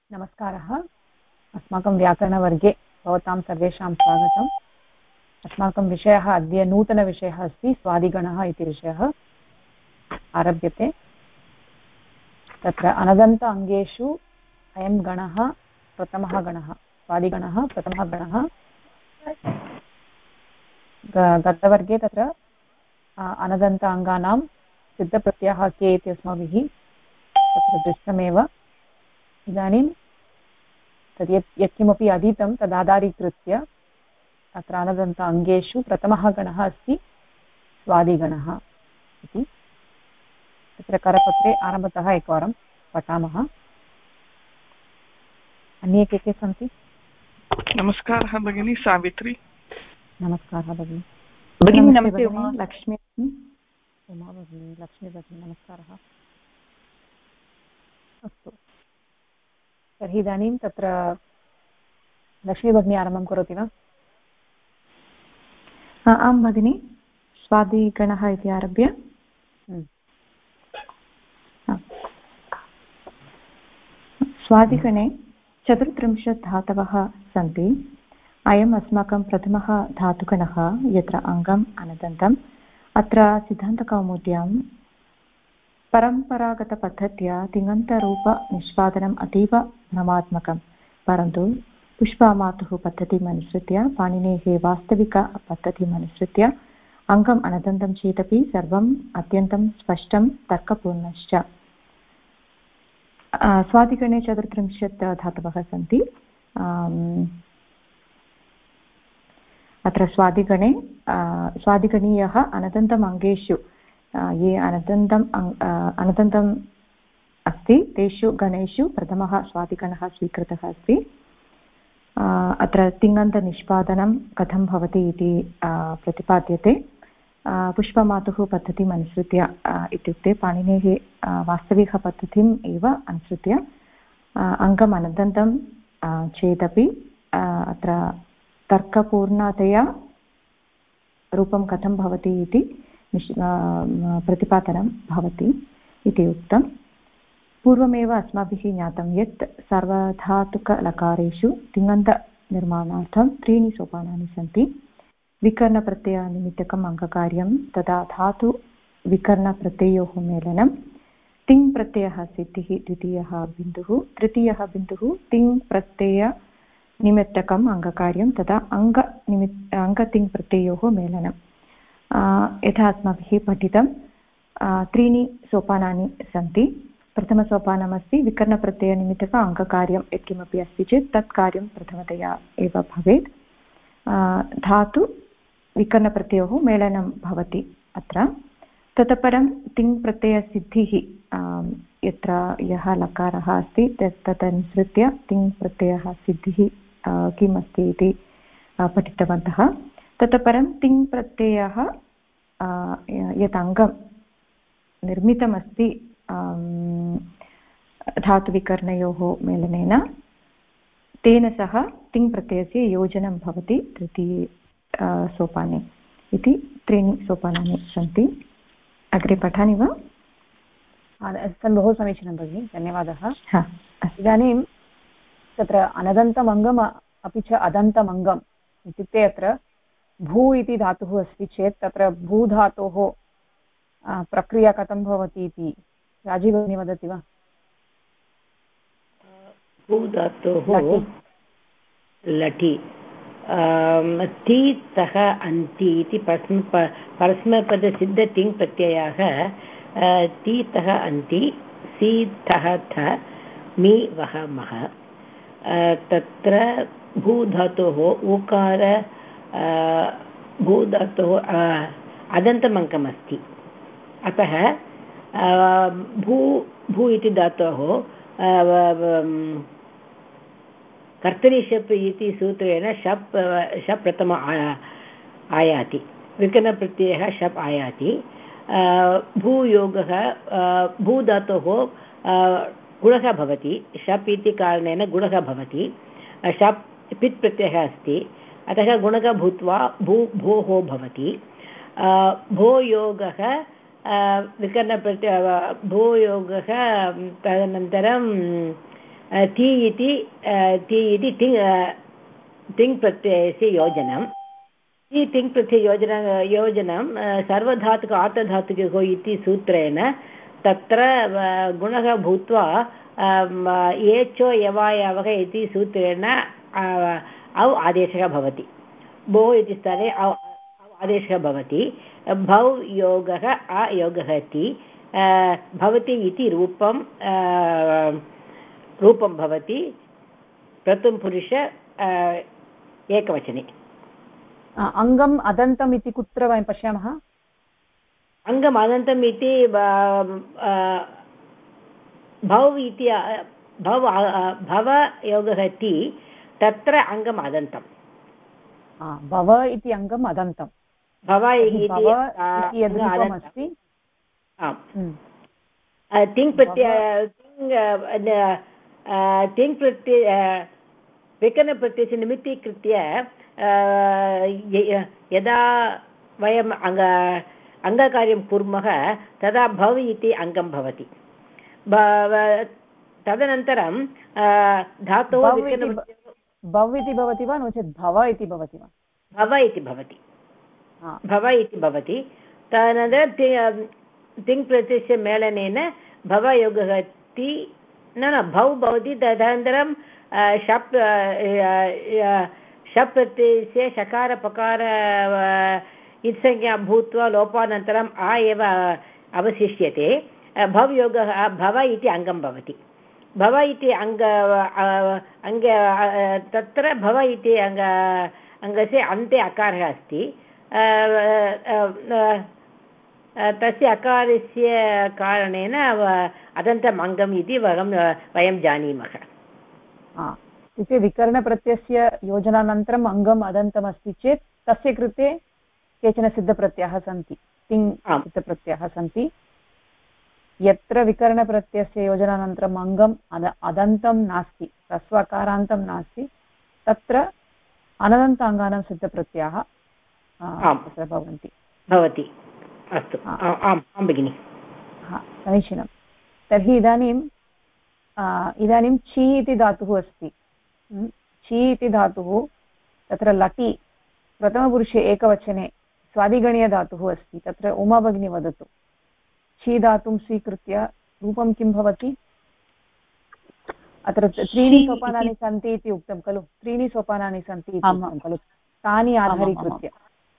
नमस्कारः। अस्माकं व्याकरणवर्गे भवतां सर्वेषां स्वागतम्। अस्माकं विषयः अद्य नूतनविषयः अस्ति, स्वादिगणः इति विषयः आरभ्यते। तत्र अनदन्त अङ्गेषु अयं गणः प्रथमः गणः, स्वादिगणः प्रथमः गणः। गतवर्गे तत्र अनदन्त अङ्गानां सिद्धप्रत्ययाः के इति अस्माभिः तत्र दृष्टमेव। इदानीं तद् यत्किमपि अधीतं तदाधारीकृत्य अत्र अनदन्त अङ्गेषु प्रथमः गणः अस्ति स्वादिगणः इति। तत्र करपत्रे आरम्भतः एकवारं पठामः। अन्ये के सन्ति? नमस्कारः भगिनी सावित्री। नमस्कारः भगिनी। भगिनी नमस्ते। उमा लक्ष्मी। उमा भगिनी, लक्ष्मी भगिनी, नमस्कारः। अस्तु, तर्हि इदानीं तत्र लक्ष्मी भगिनी आरम्भं करोति वा? आं भगिनी, स्वादिगणः इति आरभ्य। स्वादिगणे 34 धातवः सन्ति। अयम् अस्माकं प्रथमः धातुगणः, यत्र अङ्गम् अनदन्तम्। अत्र सिद्धान्तकौमुद्यां परम्परागतपद्धत्या तिङन्तरूपनिष्पादनम् अतीव भ्रमात्मकं, परन्तु पुष्पमातुः पद्धतिम् अनुसृत्य, पाणिनेः वास्तविकपद्धतिम् अनुसृत्य अङ्गम् अनदन्तं चेदपि सर्वम् अत्यन्तं स्पष्टं तर्कपूर्णश्च। स्वादिगणे 34 धातवः सन्ति। अत्र स्वादिगणे स्वादिगणीयः अनदन्तम् अङ्गेषु ये अनदन्तम् अस्ति तेषु गणेषु प्रथमः स्वादिगणः स्वीकृतः अस्ति। अत्र तिङन्तनिष्पादनं कथं भवति इति प्रतिपाद्यते। पुष्पमातुः पद्धतिम् अनुसृत्य, इत्युक्ते पाणिनेः वास्तविकपद्धतिम् एव अनुसृत्य अङ्गम् अनदन्तं चेदपि अत्र तर्कपूर्णतया रूपं कथं भवति इति प्रतिपादनं भवति इति उक्तं। पूर्वमेव अस्माभिः ज्ञातं यत् सर्वधातुकलकारेषु तिङन्तनिर्माणार्थं 3 सोपानानि सन्ति। विकरणप्रत्ययनिमित्तकम् अङ्गकार्यं, तदा धातुविकरणप्रत्ययोः मेलनं, तिङ् प्रत्ययः सिद्धिः द्वितीयः बिन्दुः, तृतीयः बिन्दुः तिङ् प्रत्ययनिमित्तकम् अङ्गकार्यं, तदा अङ्गतिङ् प्रत्ययोः मेलनं। यथा अस्माभिः पठितं 3 सोपानानि सन्ति। प्रथमसोपानमस्ति विकरणप्रत्ययनिमित्तक अङ्गकार्यं। यत्किमपि अस्ति चेत् तत् कार्यं प्रथमतया एव भवेत्। धातु विकरणप्रत्ययोः मेलनं भवति अत्र। ततः परं तिङ् प्रत्ययसिद्धिः, यत्र यः लकारः अस्ति तदनुसृत्य तिङ् प्रत्ययः सिद्धिः किम् अस्ति इति पठितवन्तः। ततः परं तिङ् प्रत्ययः यत् अङ्गं निर्मितमस्ति धातुविकरणयोः मेलनेन, तेन सह तिङ् प्रत्ययस्य योजनं भवति तृतीये सोपाने इति 3 सोपानानि सन्ति। अग्रे पठामि वा? बहु समीचीनं भगिनि, धन्यवादः। इदानीं तत्र अनदन्तमङ्गम् अपि च अदन्तमङ्गम् इत्युक्ते अत्र भू इति धातुः अस्ति चेत् तत्र भूधातोः प्रक्रिया कथं भवति इति राजी भगिनी वदति वा? भूधातोः लटि तीतः अन्ति इति परस्मैपदसिद्ध तिङ् प्रत्ययाः तीतः अन्ति सीतः थ मी वः मः। तत्र भूधातोः ऊकार भूधातोः अदन्तमङ्गमस्ति। अतः भू इति धातोः कर्तरि शप् इति सूत्रेण शप् प्रथम आयाति, विकरणप्रत्ययः शप् आयाति। भूयोगः भूधातोः गुणः भवति, शप् इति कारणेन गुणः भवति। शप् पित् प्रत्ययः अस्ति, अतः गुणः भूत्वा भोः भवति। भोयोगः विकरणप्रत्यय भूयोगः, तदनन्तरं ति इति तिङ् प्रत्ययस्य योजनं ति तिङ् प्रत्यययोजनं सर्वधातुक आर्धधातुकयोः इति सूत्रेण तत्र गुणः भूत्वा एचो यवायवः इति सूत्रेण औ आदेशः भवति भो इति स्तरे औ आदेशः भवति भौ योगः अयोगः ति भवति इति रूपं भवति प्रथमपुरुष एकवचने अङ्गम् अदन्तम् इति कुत्र वयं पश्यामः अङ्गम् अदन्तम् इति भौ इति भवयोगः ति तत्र अङ्गम् अदन्तं भव इति अङ्गम् अदन्तं भव इति यद्रूपमस्ति तिङ् प्रत्यय विकरणप्रत्ययस्य निमित्तीकृत्य यदा वयम् अङ्गकार्यं कुर्मः तदा भव इति अङ्गं भवति तदनन्तरं धातोः भव इति भवति वा नो चेत् भव इति भवति वा भव इति भवति तदनन्तरं तिङ् प्रत्ययस्य मेलनेन भवयोगः ति न भौ भवति तदनन्तरं शप् प्रत्ययस्य शकार पकार इत्संज्ञा भूत्वा लोपानन्तरम् आ एव अवशिष्यते भवयोगः भव इति अङ्गं भवति भव इति तत्र भव इति अङ्गस्य अन्ते अकारः अस्ति तस्य अकारस्य कारणेन अदन्तम् अङ्गम् इति वयं जानीमः इत्युक्ते विकरणप्रत्ययस्य योजनानन्तरम् अङ्गम् अदन्तमस्ति चेत् तस्य कृते केचन सिद्धप्रत्ययाः सन्ति तिङ् सिद्धप्रत्ययाः सन्ति यत्र विकरणप्रत्ययस्य योजनानन्तरम् अङ्गम् अदन्तं नास्ति ह्रस्वकारान्तं नास्ति तत्र अनदन्त अङ्गानां सिद्धप्रत्ययाः तत्र भवति अस्तु आम् भगिनि समीचीनं तर्हि इदानीं छि इति धातुः अस्ति छि इति धातुः तत्र लटि प्रथमपुरुषे एकवचने स्वादिगणीयधातुः अस्ति तत्र उमा भगिनी वदतु छि धातुं स्वीकृत्य रूपं किं भवति अत्र 3 सोपानानि सन्ति इति उक्तं खलु 3 सोपानानि सन्ति इति उक्तं खलु तानि आधारीकृत्य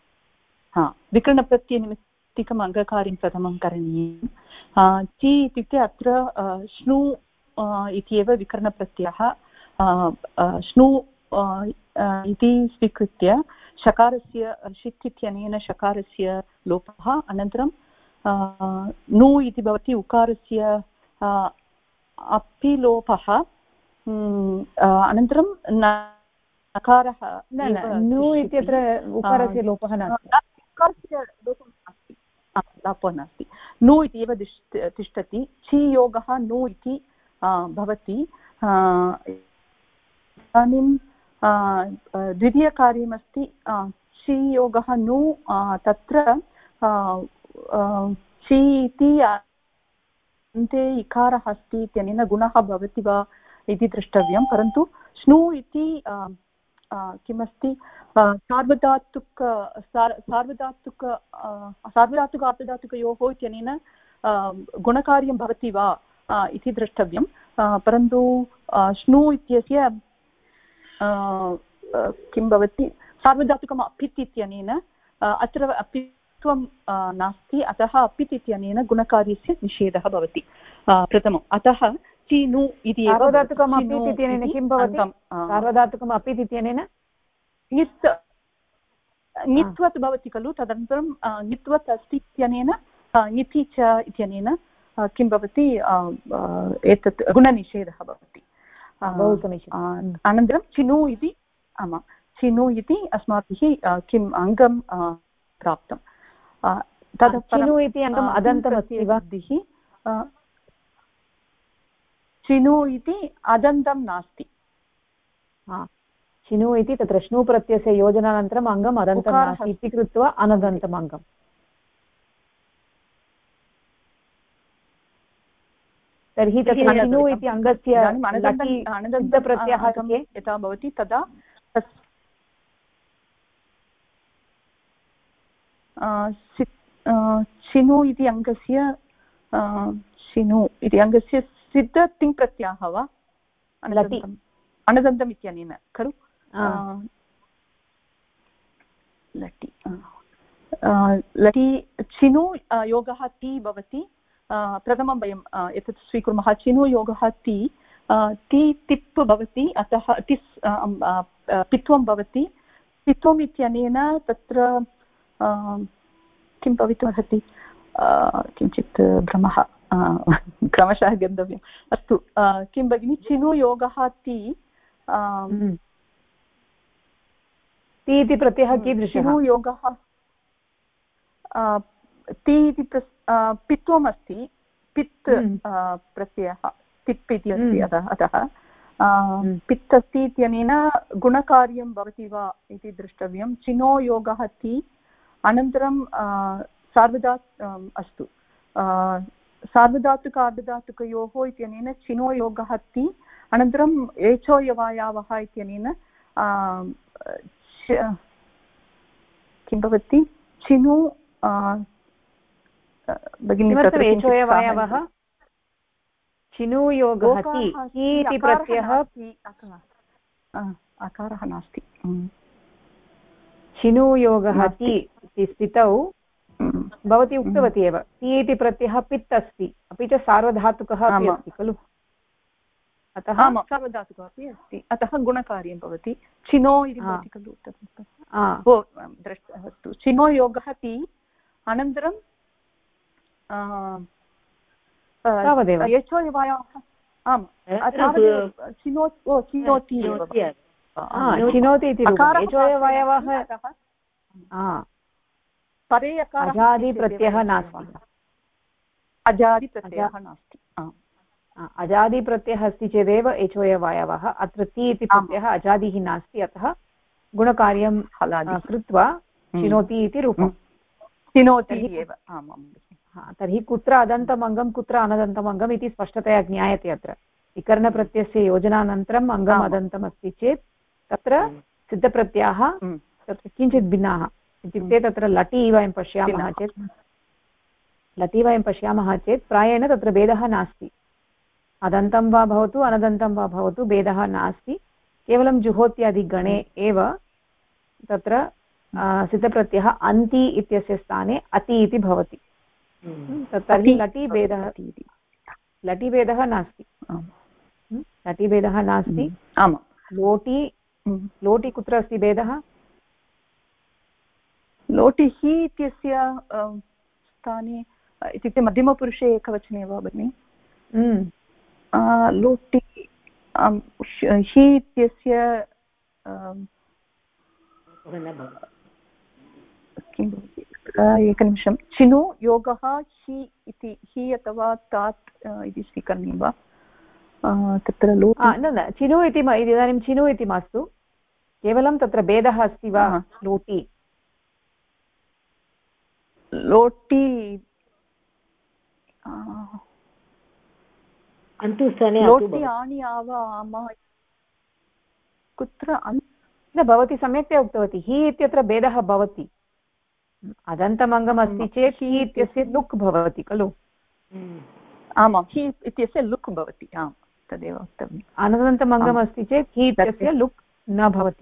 विकरणप्रत्ययनिमित्तिकम् अङ्गकार्यं प्रथमं करणीयं छि इत्युक्ते अत्र श्नु इत्येव विकरणप्रत्ययः श्नु इति स्वीकृत्य शकारस्य षित् इत्यनेन शकारस्य लोपः अनन्तरं नु इति भवति उकारस्य अपि लोपः अनन्तरं नकारः नु इत्यत्र उकारस्य लोपः नास्ति लोपः नास्ति नु इति एव तिष्ठति छि योगः नु इति भवति इदानीं द्वितीयकार्यमस्ति छि योगः नु तत्र छि इति अन्ते इकारः अस्ति इत्यनेन गुणः भवति वा इति द्रष्टव्यं परन्तु श्नु इति किमस्ति सार्वधातुक इत्यनेन गुणकार्यं भवति वा इति द्रष्टव्यं परन्तु श्नु इत्यस्य किं भवति सार्वधातुकम् अपित् इत्यनेन अत्र अपित्वं नास्ति अतः अपित् इत्यनेन गुणकार्यस्य निषेधः भवति प्रथमम् अतः छि नु इति सार्वधातुकम् अपित् इत्यनेन किं भवति सार्वधातुकम् अपित् इत्यनेन ङित्वत् भवति खलु तदनन्तरं ङित्वत् अस्ति इत्यनेन ङिति च इत्यनेन किं भवति एतत् गुणनिषेधः भवति बहु समीचीनम् अनन्तरं चिनु इति आमां चिनु इति अस्माभिः किम् अङ्गं प्राप्तं चिनु इति अङ्गम् अदन्तमस्ति वा चिनु इति अदन्तं नास्ति चिनु इति तत्र श्नु प्रत्ययस्य योजनानन्तरम् अङ्गम् अदन्तं नास्ति इति कृत्वा अनदन्तम् अङ्गम् तर्हि तत्र चिनु इति अङ्गस्य प्रत्ययः यथा भवति तदा चिनु इति अङ्गस्य सिद्ध तिङ् प्रत्ययः वा अनदन्तम् इत्यनेन खलु लटि लटि चिनु योगः ति भवति प्रथमं वयं एतत् स्वीकुर्मः चिनु योगः ति तिप् भवति अतः तिस् पित्वं भवति पित्वम् इत्यनेन तत्र किं भवितुमर्हति किञ्चित् भ्रमः क्रमशः गन्तव्यम् अस्तु किं भगिनि चिनु योगः ति इति प्रत्ययः कीदृशः चिनु योगः ति इति पित्वम् अस्ति पित् प्रत्ययः तिप् इति अस्ति अतः पित् अस्ति इत्यनेन गुणकार्यं भवति वा इति द्रष्टव्यं चिनो योगः ति अनन्तरं अस्तु सार्वधातुकार्धधातुकयोः इत्यनेन चिनो योगः ति अनन्तरम् एचोयवायावः इत्यनेन किं भवति चिनु भगिनी एचोयवायावः चिनु योगः ति इति प्रत्ययः अकारः नास्ति चिनु योगः ति इति स्थितौ भवती उक्तवती एव ति इति प्रत्ययः पित् अस्ति अपि च सार्वधातुकः अपि अस्ति खलु अतः सार्वधातुकः अपि अस्ति अतः गुणकार्यं भवति चिनो इति भवति खलु अस्तु चिनो योगः ति अनन्तरं तावदेव यचोयवायाः आम् चिनोति इति यचोयवायवः परे अजादिप्रत्ययः नास्ति अजादिप्रत्ययः अस्ति चेदेव एचोयवायवः अत्र ति इति प्रत्ययः अजादिः नास्ति अतः गुणकार्यं कृत्वा चिनोति इति रूपं चिनोति एव तर्हि कुत्र अदन्तमङ्गं कुत्र अनदन्तमङ्गम् इति स्पष्टतया ज्ञायते अत्र विकरणप्रत्ययस्य योजनानन्तरम् अङ्गम् अदन्तम् अस्ति चेत् तत्र सिद्धप्रत्ययाः तत्र किञ्चित् भिन्नाः इत्युक्ते तत्र लटि वयं पश्यामः चेत् प्रायेण तत्र भेदः नास्ति अदन्तं वा भवतु अनदन्तं वा भवतु भेदः नास्ति केवलं जुहोत्यादिगणे एव तत्र सिद्धप्रत्ययः अन्ति इत्यस्य स्थाने अति इति भवति तर्हि लटिभेदः नास्ति लोटि कुत्र अस्ति भेदः लोटिः इत्यस्य स्थाने इत्युक्ते मध्यमपुरुषे एकवचने वा भगिनि लोटि हि इत्यस्य किं भवति एकनिमिषं चिनु योगः हि इति हि अथवा तात् इति स्वीकरणीयं वा तत्र न चिनु इति इदानीं चिनु इति मास्तु केवलं तत्र भेदः अस्ति वा लोटि लोटि लोटि आनि आव आम कुत्र न भवती सम्यक्तया उक्तवती हि इत्यत्र भेदः भवति अदन्तमङ्गम् अस्ति चेत् हि इत्यस्य लुक् भवति खलु आमां हि इत्यस्य लुक् भवति आम् तदेव वक्तव्यम् अनदन्तमङ्गम् अस्ति चेत् हि इत्यस्य लुक् न भवति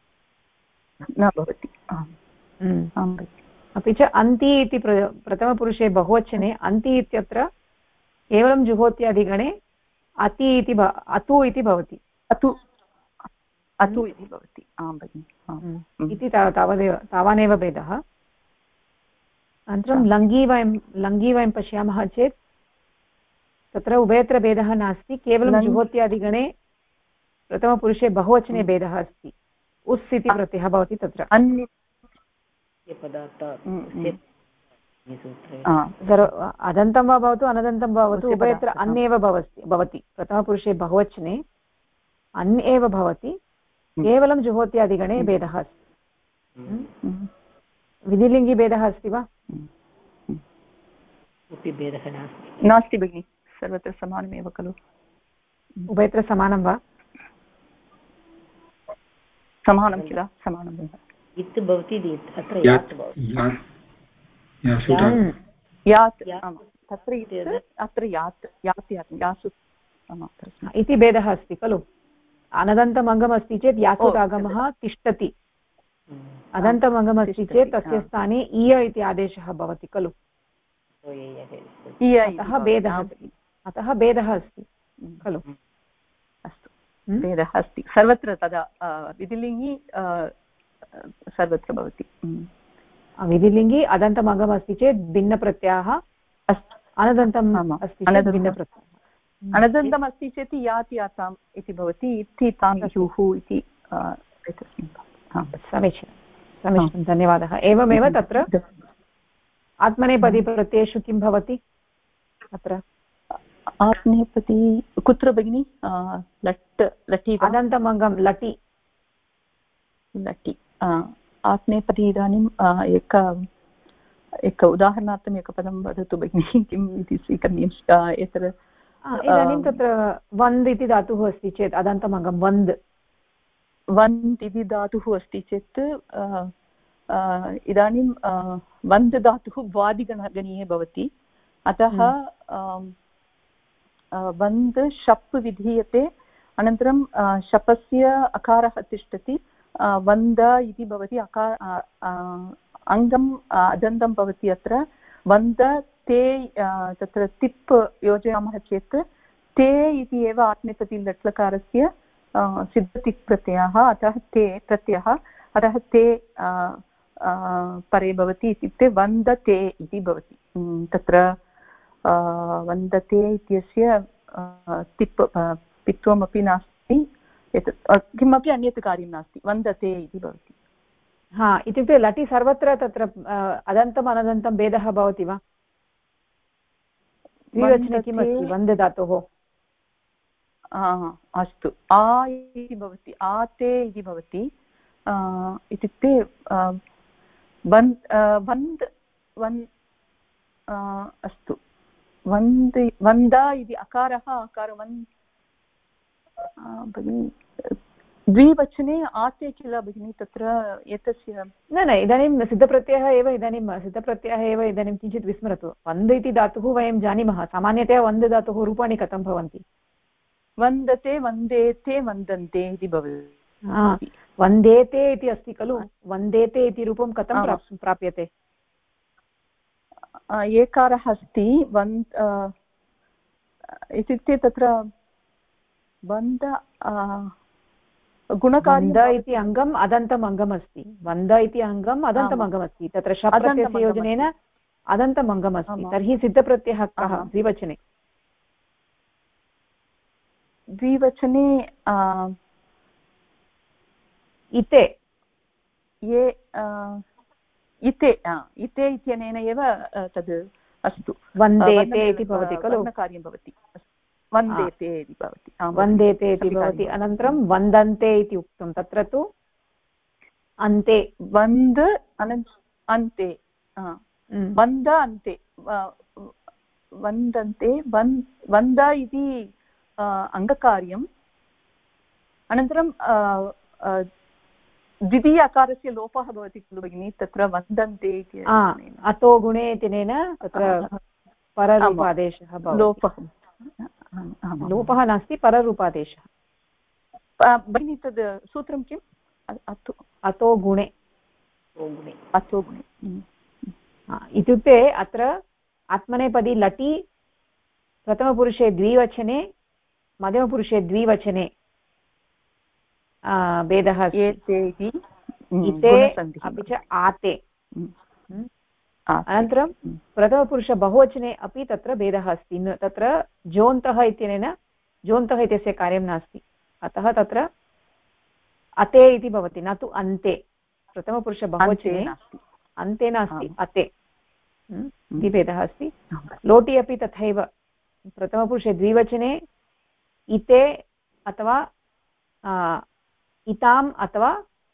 अपि च अन्ति इति प्रथमपुरुषे बहुवचने अन्ति इत्यत्र केवलं जुहोत्यादिगणे अति इति अतु इति भवति अतु इति भवति आं भगिनि इति तावानेव भेदः अनन्तरं लङ्गी वयं पश्यामः चेत् तत्र उभयत्र भेदः नास्ति केवलं जुहोत्यादिगणे प्रथमपुरुषे बहुवचने भेदः अस्ति उस् इति प्रत्ययः भवति तत्र अदन्तं वा भवतु अनदन्तं वा भवतु उभयत्र अन्येव भवति प्रथमपुरुषे बहुवचने अन् एव भवति केवलं जुहोत्यादिगणे भेदः अस्ति विधिलिङ्गि भेदः अस्ति वा नास्ति भगिनि सर्वत्र समानमेव खलु उभयत्र समानं वा समानं किल समानमेव इत् भवति अत्र यात् भवति यात् तत्र अत्र यात् यात् यासु इति भेदः अस्ति खलु अनदन्तमङ्गम् अस्ति चेत् यासुदागमः तिष्ठति अदन्तमङ्गम् अस्ति चेत् तस्य स्थाने इय इति आदेशः भवति खलु अतः भेदः अस्ति खलु अस्तु भेदः अस्ति सर्वत्र तदा विधिलिङ्गि सर्वत्र भवति विधिलिङ्गि अदन्तमङ्गम् अस्ति चेत् भिन्नप्रत्ययः अनदन्तम् अस्ति चेत् भिन्नप्रत्ययः अनदन्तम् अस्ति चेत् यात् याताम् इति भवति इति तां युः इति समीचीनं धन्यवादः एवमेव तत्र आत्मनेपदी प्रत्ययेषु किं भवति अत्र आत्मनेपदी कुत्र भगिनि लट् लटि अदन्तमङ्गं लटि लटि आत्मनेपदी इदानीम् एक उदाहरणार्थम् एकपदं वदतु भगिनि किम् इति स्वीकरणीयम् एतत् इदानीं तत्र वन्द् इति धातुः अस्ति चेत् अदन्तमङ्गं वन्द् वन्द् इति धातुः अस्ति चेत् इदानीं वन्द् धातुः वादिगणगणीये भवति अतः वन्द् शप् विधीयते अनन्तरं शपस्य अकारः तिष्ठति वन्द इति भवति अङ्गम् अदन्तं भवति अत्र वन्द ते तत्र तिप् योजयामः चेत् ते इति एव आत्मनेपदी लट्लकारस्य सिद्धतिक् प्रत्ययः अतः ते प्रत्ययः अतः ते परे भवति इत्युक्ते वन्दते इति भवति तत्र वन्दते इत्यस्य तिप् पित्वमपि नास्ति एतत् किमपि अन्यत् कार्यं नास्ति वन्दते इति भवति इत्युक्ते लटि सर्वत्र तत्र अदन्तम् अनदन्तं भेदः भवति वा द्विवचने किमस्ति वन्द् धातोः अस्तु आ इति भवति आते इति भवति इत्युक्ते अस्तु वन्द इति अकारः भगिनि द्विवचने आते किल भगिनि तत्र एतस्य न इदानीं सिद्धप्रत्ययः एव इदानीं किञ्चित् विस्मरतु वन्द् इति धातुः वयं जानीमः सामान्यतया वन्द् धातुः रूपाणि कथं भवन्ति वन्दते वन्देते वन्दन्ते इति भवति वन्देते इति अस्ति खलु वन्देते इति रूपं कथं प्राप्यते एकारः अस्ति इत्युक्ते तत्र वन्द वन्द इति अङ्गम् अदन्तम् अङ्गम् अस्ति वन्द इति अङ्गम् अदन्तम् अङ्गम् अस्ति तत्र शप् प्रत्ययस्य योजनेन अदन्तम् अङ्गम् अस्ति तर्हि सिद्धप्रत्ययः कः द्विवचने इते ये इते इत्यनेन एव तद् अस्तु वन्देते इति भवति खलु कार्यं भवति वन्देते इति भवति वन्देते इति भवति अनन्तरं वन्दन्ते इति उक्तं तत्र तु अन्ते वन्द् अन्ते वन्द अन्ते वन्दन्ते वन्द इति अङ्गकार्यम् अनन्तरं द्वितीय अकारस्य लोपः भवति खलु भगिनि तत्र वन्दन्ते इति अतो गुणे इत्यनेन तत्र पररूपादेशः लोपः नास्ति पररूपादेशः भगिनि तद् सूत्रं किम् अतो गुणे इत्युक्ते अत्र आत्मनेपदी लटि प्रथमपुरुषे द्विवचने मध्यमपुरुषे द्विवचने भेदः इते अपि च आते अनन्तरं प्रथमपुरुष बहुवचने अपि तत्र भेदः अस्ति तत्र जोन्तः इत्यनेन जोन्तः इत्यस्य कार्यं नास्ति अतः तत्र अते इति भवति न तु अन्ते प्रथमपुरुष बहुवचने अन्ते नास्ति अते इति भेदः अस्ति लोटि अपि तथैव प्रथमपुरुषे द्विवचने इते अथवा इताम् अथवा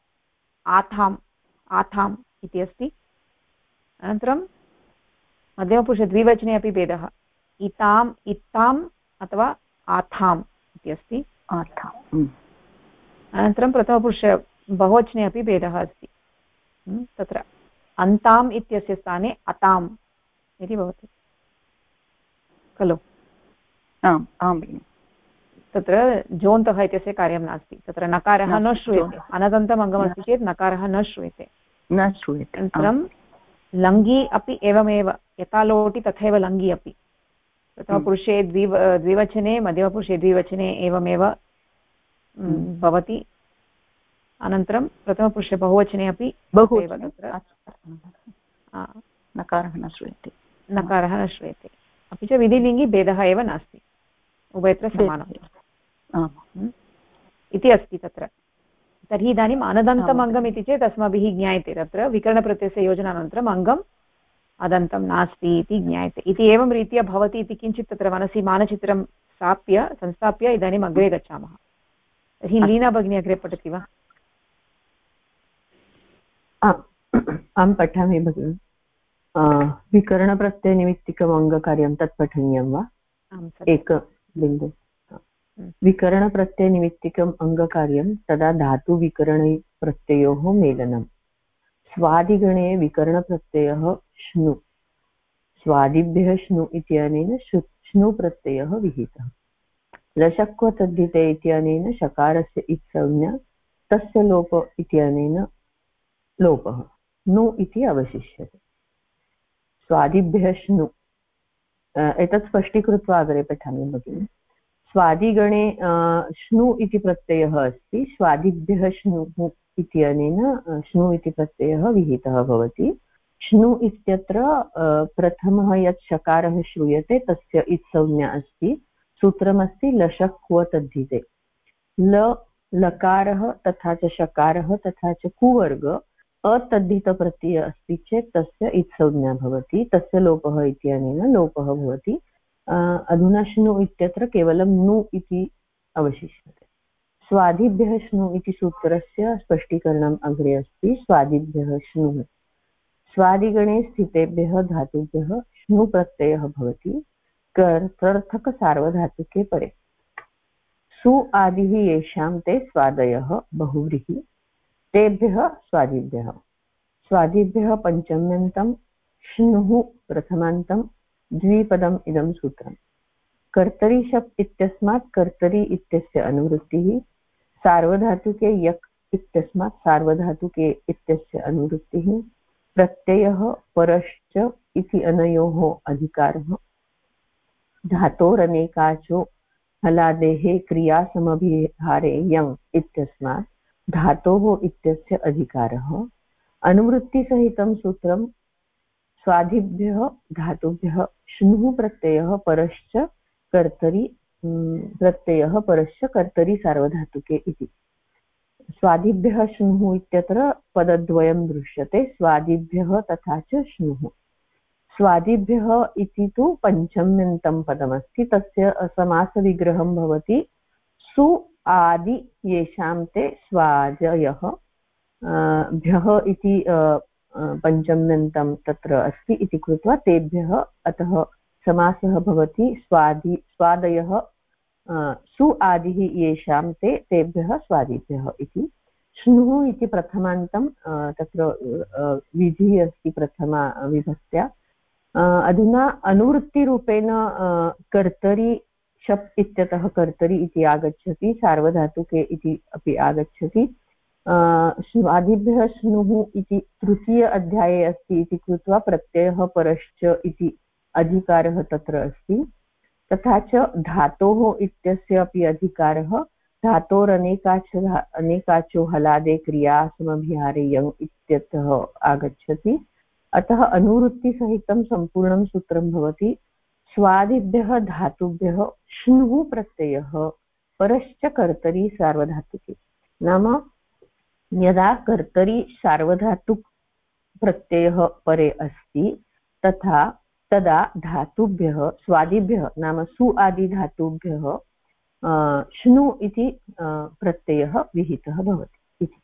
आथाम् इति अस्ति अनन्तरं मध्यमपुरुषे द्विवचने अपि भेदः इताम् इत्ताम् अथवा आथाम् इति अस्ति। आथाम्। अनन्तरं प्रथमपुरुष बहुवचने अपि भेदः अस्ति। तत्र अन्ताम् इत्यस्य स्थाने अताम् इति भवति खलु। आम् आम् भगिनि। तत्र जोन्तः इत्यस्य कार्यं नास्ति। तत्र नकारः न श्रूयते। अनदन्तम् अङ्गमस्ति चेत् नकारः न श्रूयते। अनन्तरं लङ्गी अपि एवमेव, यथा लोटि तथैव लङ्गी अपि। प्रथमपुरुषे द्विवचने, मध्यमपुरुषे द्विवचने एवमेव भवति। अनन्तरं प्रथमपुरुषे बहुवचने अपि बहु तत्र नकारः न श्रूयते। अपि च विधिलिङ्गि भेदः एव नास्ति, उभयत्र समानम् इति अस्ति तत्र। तर्हि इदानीम् अनदन्तम् अङ्गम् इति चेत् अस्माभिः ज्ञायते तत्र विकरणप्रत्ययस्य योजनानन्तरम् अङ्गम् अदन्तं नास्ति इति ज्ञायते। इति एवं रीत्या भवति इति किञ्चित् तत्र मनसि मानचित्रं संस्थाप्य इदानीम् अग्रे गच्छामः। तर्हि लीना भगिनी अग्रे पठति वा? अहं पठामि भगिनि। विकरणप्रत्ययनिमित्तिकम् अङ्गकार्यं तत् पठनीयं वा? एकबिन्दु। विकरणप्रत्ययनिमित्तिकम् अङ्गकार्यं तदा धातुविकरणप्रत्ययोः मेलनं। स्वादिगणे विकरणप्रत्ययः श्नु, स्वादिभ्यः श्नु इत्यनेन श्नु प्रत्ययः विहितः। लशक्वतद्धिते इत्यनेन शकारस्य इत्संज्ञा, तस्य लोप इत्यनेन लोपः, नु इति अवशिष्यते। स्वादिभ्यः श्नु, एतत् स्पष्टीकृत्वा अग्रे पठामि भगिनि। स्वादिगणे श्नु इति प्रत्ययः अस्ति। स्वादिभ्यः श्नुः इत्यनेन श्नु इति प्रत्ययः विहितः भवति। श्नु इत्यत्र प्रथमः यत् शकारः श्रूयते तस्य इत्संज्ञा अस्ति। सूत्रमस्ति लशक्व तद्धिते। लकारः तथा च शकारः तथा च कुवर्ग अतद्धितप्रत्ययः अस्ति चेत् तस्य इत्संज्ञा भवति, तस्य लोपः इत्यनेन लोपः भवति। अधुना श्नु इत्यत्र केवलं नु इति अवशिष्यते। स्वादिभ्यः श्नु इति सूत्रस्य स्पष्टीकरणम् अग्रे अस्ति। स्वादिभ्यः श्नुः, स्वादिगणे स्थितेभ्यः धातुभ्यः श्नु प्रत्ययः भवति कर्तर्थकसार्वधातुके परे। सु आदिः येषां ते स्वादयः बहुव्रीहि, तेभ्यः स्वादिभ्यः। स्वादिभ्यः पञ्चम्यन्तं, श्नुः प्रथमान्तं, द्विपदम् इदं सूत्रम्। कर्तरि शप् इत्यस्मात् कर्तरि इत्यस्य अनुवृत्तिः, सार्वधातुके यक् इत्यस्मात् सार्वधातुके इत्यस्य अनुवृत्तिः, प्रत्ययः परश्च इति अनयोः अधिकारः, धातोरनेकाचो हलादेः क्रियासमभिहारे यङ् इत्यस्मात् धातोः इत्यस्य अधिकारः। अनुवृत्तिसहितं सूत्रं स्वादिभ्यः धातुभ्यः श्नुः प्रत्ययः परश्च कर्तरि प्रत्ययः परश्च कर्तरि सार्वधातुके इति। स्वादिभ्यः श्नुः इत्यत्र पदद्वयं दृश्यते, स्वादिभ्यः तथा च श्नुः। स्वादिभ्यः इति तु पञ्चम्यन्तं पदमस्ति, तस्य समासविग्रहं भवति सु आदि येषां ते स्वादयः। भ्यः इति पञ्चम्यन्तं तत्र अस्ति इति कृत्वा तेभ्यः, अतः समासः भवति स्वादयः सु आदिः येषां ते तेभ्यः स्वादिभ्यः इति। श्नुः इति प्रथमान्तं तत्र विधिः अस्ति प्रथमा विभक्त्या। अधुना अनुवृत्तिरूपेण कर्तरि शप् इत्यतः कर्तरि इति आगच्छति, सार्वधातुके इति अपि आगच्छति। स्वादिभ्यः श्नुः इति तृतीय अध्याये अस्ति इति कृत्वा प्रत्ययः परश्च इति अधिकारः तत्र अस्ति। तथा च धातोः इत्यस्य अपि अधिकारः, धातोरनेकाचो हलादे क्रियासमभिहारे यङ् इत्यतः आगच्छति। अतः अनुवृत्तिसहितं सम्पूर्णं सूत्रं भवति स्वादिभ्यः धातुभ्यः श्नुः प्रत्ययः परश्च कर्तरि सार्वधातुके। नाम यदा कर्तरि सार्वधातुक प्रत्ययः परे अस्ति तदा धातुभ्यः स्वादिभ्यः नाम सु आदि धातुभ्यः श्नु इति प्रत्ययः विहितः भवति इति।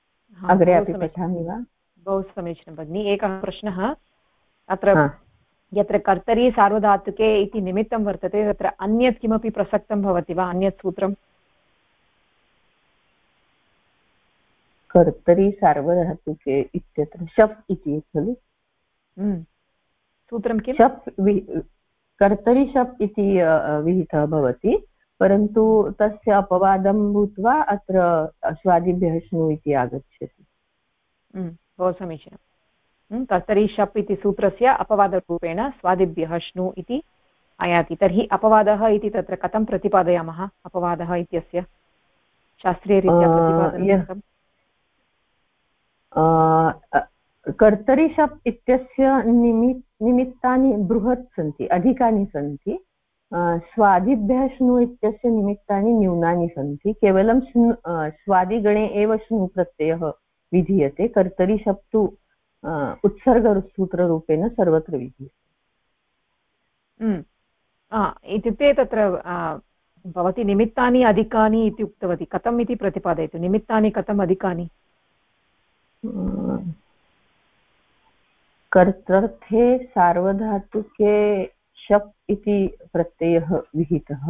अग्रे अपि पठामि वा? बहु समीचीनं भगिनि। एकः प्रश्नः अत्र यत्र कर्तरी सार्वधातुके इति निमित्तं वर्तते तत्र अन्यत् किमपि प्रसक्तं भवति वा, अन्यत् सूत्रं? कर्तरी सार्वधातुके इत्यत्र शप् इति खलु? सूत्रं किं? शप् कर्तरी शप् इति विहितः भवति, परन्तु तस्य अपवादं भूत्वा अत्र स्वादिभ्यः श्नु इति आगच्छति। बहु समीचीनं। कर्तरी शप् इति सूत्रस्य अपवादरूपेण स्वादिभ्यः श्नु इति आयाति। तर्हि अपवादः इति तत्र कथं प्रतिपादयामः? अपवादः इत्यस्य शास्त्रीयरीत्या प्रतिपादनं? कर्तरी शप् इत्यस्य निमित्तानि बृहत् सन्ति, अधिकानि सन्ति। स्वादिभ्यः श्नु इत्यस्य निमित्तानि न्यूनानि सन्ति। केवलं स्वादिगणे एव श्नु प्रत्ययः विधीयते। कर्तरी शप् तु उत्सर्गसूत्ररूपेण सर्वत्र विधीयते। इत्युक्ते तत्र भवती निमित्तानि अधिकानि इति उक्तवती, कथम् इति प्रतिपादयतु। निमित्तानि कथम् अधिकानि? कर्तर्थे सार्वधातुके शप् इति प्रत्ययः विहितः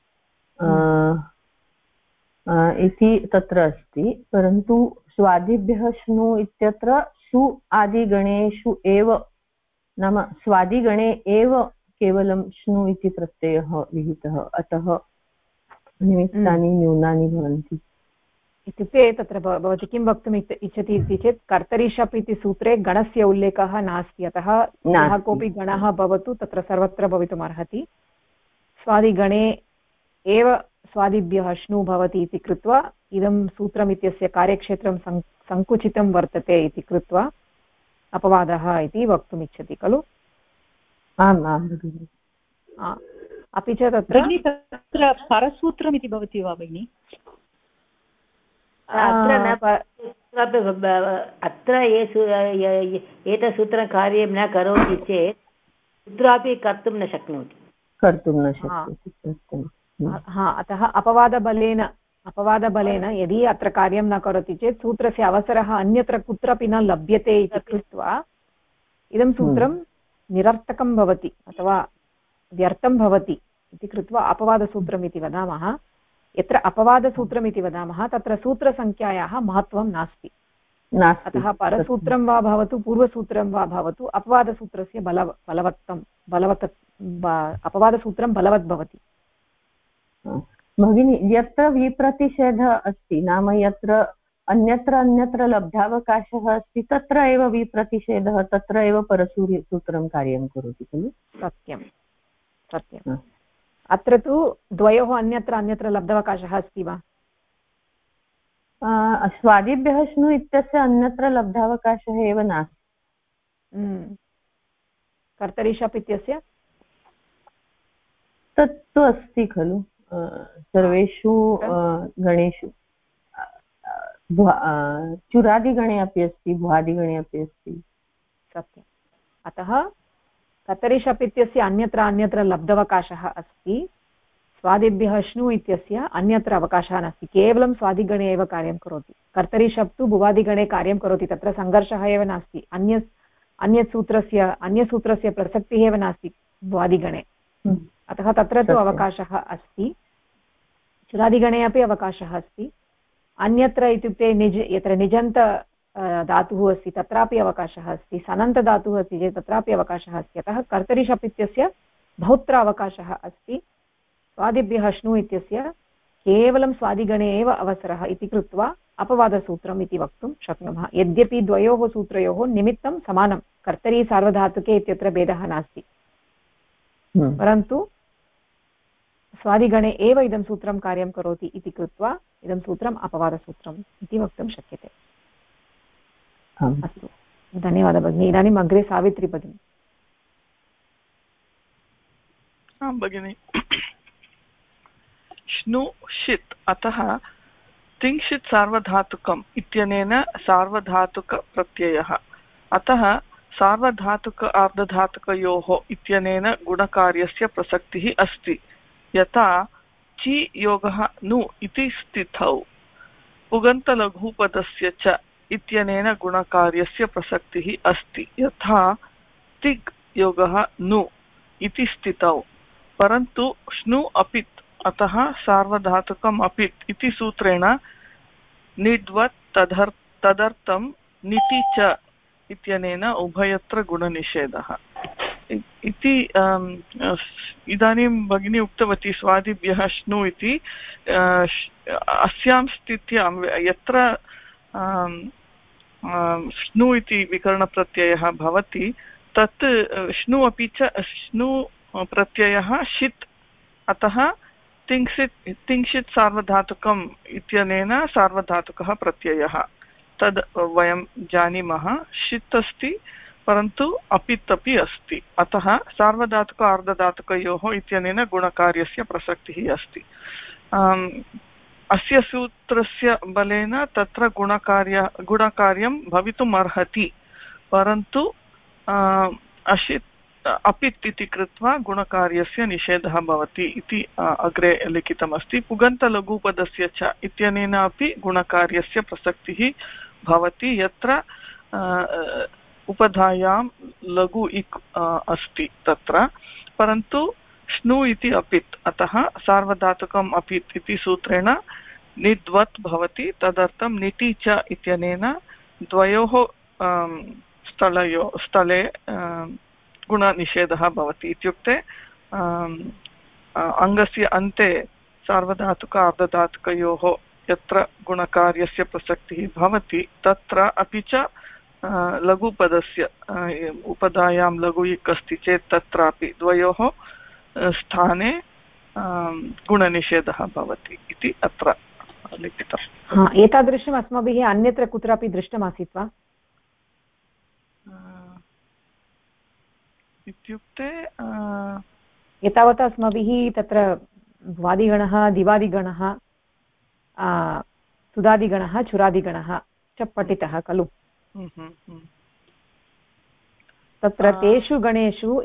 इति तत्र अस्ति, परन्तु स्वादिभ्यः श्नु इत्यत्र सु आदिगणेषु एव, नाम स्वादिगणे एव केवलं श्नु इति प्रत्ययः विहितः, अतः निमित्तानि न्यूनानि भवन्ति। इत्युक्ते तत्र भवती किं वक्तुम् इच्छति इति चेत् कर्तरी शप् इति सूत्रे गणस्य उल्लेखः नास्ति, अतः यः कोऽपि गणः भवतु तत्र सर्वत्र भवितुम् अर्हति। स्वादिगणे एव स्वादिभ्यः श्नु भवति इति कृत्वा इदं सूत्रम् इत्यस्य कार्यक्षेत्रं सङ्कुचितं वर्तते इति कृत्वा अपवादः इति वक्तुम् इच्छति खलु? आम् आम्। अपि च तत्र परसूत्रम् इति भवति वा भगिनि? अत्र एतत् सूत्रं कार्यं न करोति चेत् कुत्रापि कर्तुं न शक्नोति। अतः अपवादबलेन यदि अत्र कार्यं न करोति चेत् सूत्रस्य अवसरः अन्यत्र कुत्रापि न लभ्यते इति कृत्वा इदं सूत्रं निरर्थकं भवति अथवा व्यर्थं भवति इति कृत्वा अपवादसूत्रम् इति वदामः। यत्र अपवादसूत्रम् इति वदामः तत्र सूत्रसङ्ख्यायाः महत्त्वं नास्ति। अतः परसूत्रं वा भवतु पूर्वसूत्रं वा भवतु अपवादसूत्रस्य अपवादसूत्रं बलवत् भवति। भगिनी, यत्र विप्रतिषेधः अस्ति, नाम यत्र अन्यत्र लब्धावकाशः अस्ति तत्र एव विप्रतिषेधः, तत्र एव परसूत्रं कार्यं करोति खलु? सत्यम्। अत्र तु द्वयोः अन्यत्र लब्धावकाशः अस्ति वा? स्वादिभ्यः श्नु इत्यस्य अन्यत्र लब्धावकाशः एव नास्ति। कर्तरी शप् इत्यस्य तत्तु अस्ति खलु सर्वेषु गणेषु। चुरादिगणे अपि अस्ति, भुवादिगणे अपि अस्ति। सत्यम्। अतः कर्तरी शप् इत्यस्य अन्यत्र लब्धवकाशः अस्ति, स्वादिभ्यः श्नु इत्यस्य अन्यत्र अवकाशः नास्ति, केवलं स्वादिगणे एव कार्यं करोति। कर्तरी शप् तु भुवादिगणे कार्यं करोति, तत्र सङ्घर्षः एव नास्ति। अन्यसूत्रस्य प्रसक्तिः एव नास्ति भुवादिगणे, अतः तत्र तु अवकाशः अस्ति। चुरादिगणे अपि अवकाशः अस्ति। अन्यत्र इत्युक्ते यत्र निजन्त धातुः अस्ति तत्रापि अवकाशः अस्ति, सनन्तधातुः अस्ति चेत् तत्रापि अवकाशः अस्ति। अतः कर्तरी शप् इत्यस्य बहुत्र अवकाशः अस्ति। स्वादिभ्यः श्नु इत्यस्य केवलं स्वादिगणे एव अवसरः इति कृत्वा अपवादसूत्रम् इति वक्तुं शक्नुमः। यद्यपि द्वयोः सूत्रयोः निमित्तं समानं, कर्तरी सार्वधातुके इत्यत्र भेदः नास्ति, परन्तु स्वादिगणे एव इदं सूत्रं कार्यं करोति इति कृत्वा इदं सूत्रम् अपवादसूत्रम् इति वक्तुं शक्यते। अस्तु, धन्यवादः भगिनी। इदानीम् अग्रे सावित्री भगिनी। आं भगिनि। श्नु षित् अतः तिङ्क्षित् सार्वधातुकम् इत्यनेन सार्वधातुकप्रत्ययः, अतः सार्वधातुक अर्धधातुकयोः इत्यनेन गुणकार्यस्य प्रसक्तिः अस्ति। यथा चि योगः नु इति स्थितौ उगन्तलघुपदस्य च इत्यनेन गुणकार्यस्य प्रसक्तिः अस्ति। यथा तिग् योगः नु इति स्थितौ, परन्तु श्नु अपित् अतः सार्वधातुकम् अपित् इति सूत्रेण निड्वत् तदर्थं निति च इत्यनेन उभयत्र गुणनिषेधः इति इदानीं भगिनी उक्तवती स्वादिभ्यः श्नु इति। अस्यां स्थित्यां यत्र श्नु इति विकरणप्रत्ययः भवति तत् श्नु अपि च श्नु प्रत्ययः षित्, अतः तिङ्क्षित् सार्वधातुकम् इत्यनेन सार्वधातुकः प्रत्ययः तद् वयं जानीमः। षित् अस्ति परन्तु अपित् अपि अस्ति, अतः सार्वधातुक अर्धधातुकयोः इत्यनेन गुणकार्यस्य प्रसक्तिः अस्ति। अस्य सूत्रस्य बलेन तत्र गुणकार्यं भवितुम् अर्हति, परन्तु अशित् अपित् इति कृत्वा गुणकार्यस्य निषेधः भवति इति अग्रे लिखितमस्ति। पुगन्तलघुपदस्य च इत्यनेन अपि गुणकार्यस्य प्रसक्तिः भवति, यत्र उपधायां लघु इक् अस्ति तत्र, परन्तु श्नु इति अपित्, अतः सार्वधातुकम् अपित् इति सूत्रेण निद्वत् भवति, तदर्थं निति च इत्यनेन द्वयोः स्थले गुणनिषेधः भवति। इत्युक्ते अङ्गस्य अन्ते सार्वधातुक अर्धधातुकयोः यत्र गुणकार्यस्य प्रसक्तिः भवति तत्र, अपि च लघुपदस्य उपधायां लघु इक् अस्ति चेत् तत्रापि द्वयोः स्थाने गुणनिषेधः भवति इति अत्र लिखितम्। एतादृशम् अस्माभिः अन्यत्र कुत्रापि दृष्टमासीत् वा? इत्युक्ते एतावता अस्माभिः तत्र द्वादिगणः दिवादिगणः सुदादिगणः चुरादिगणः च पठितः खलु। तत्र तेषु गणेषु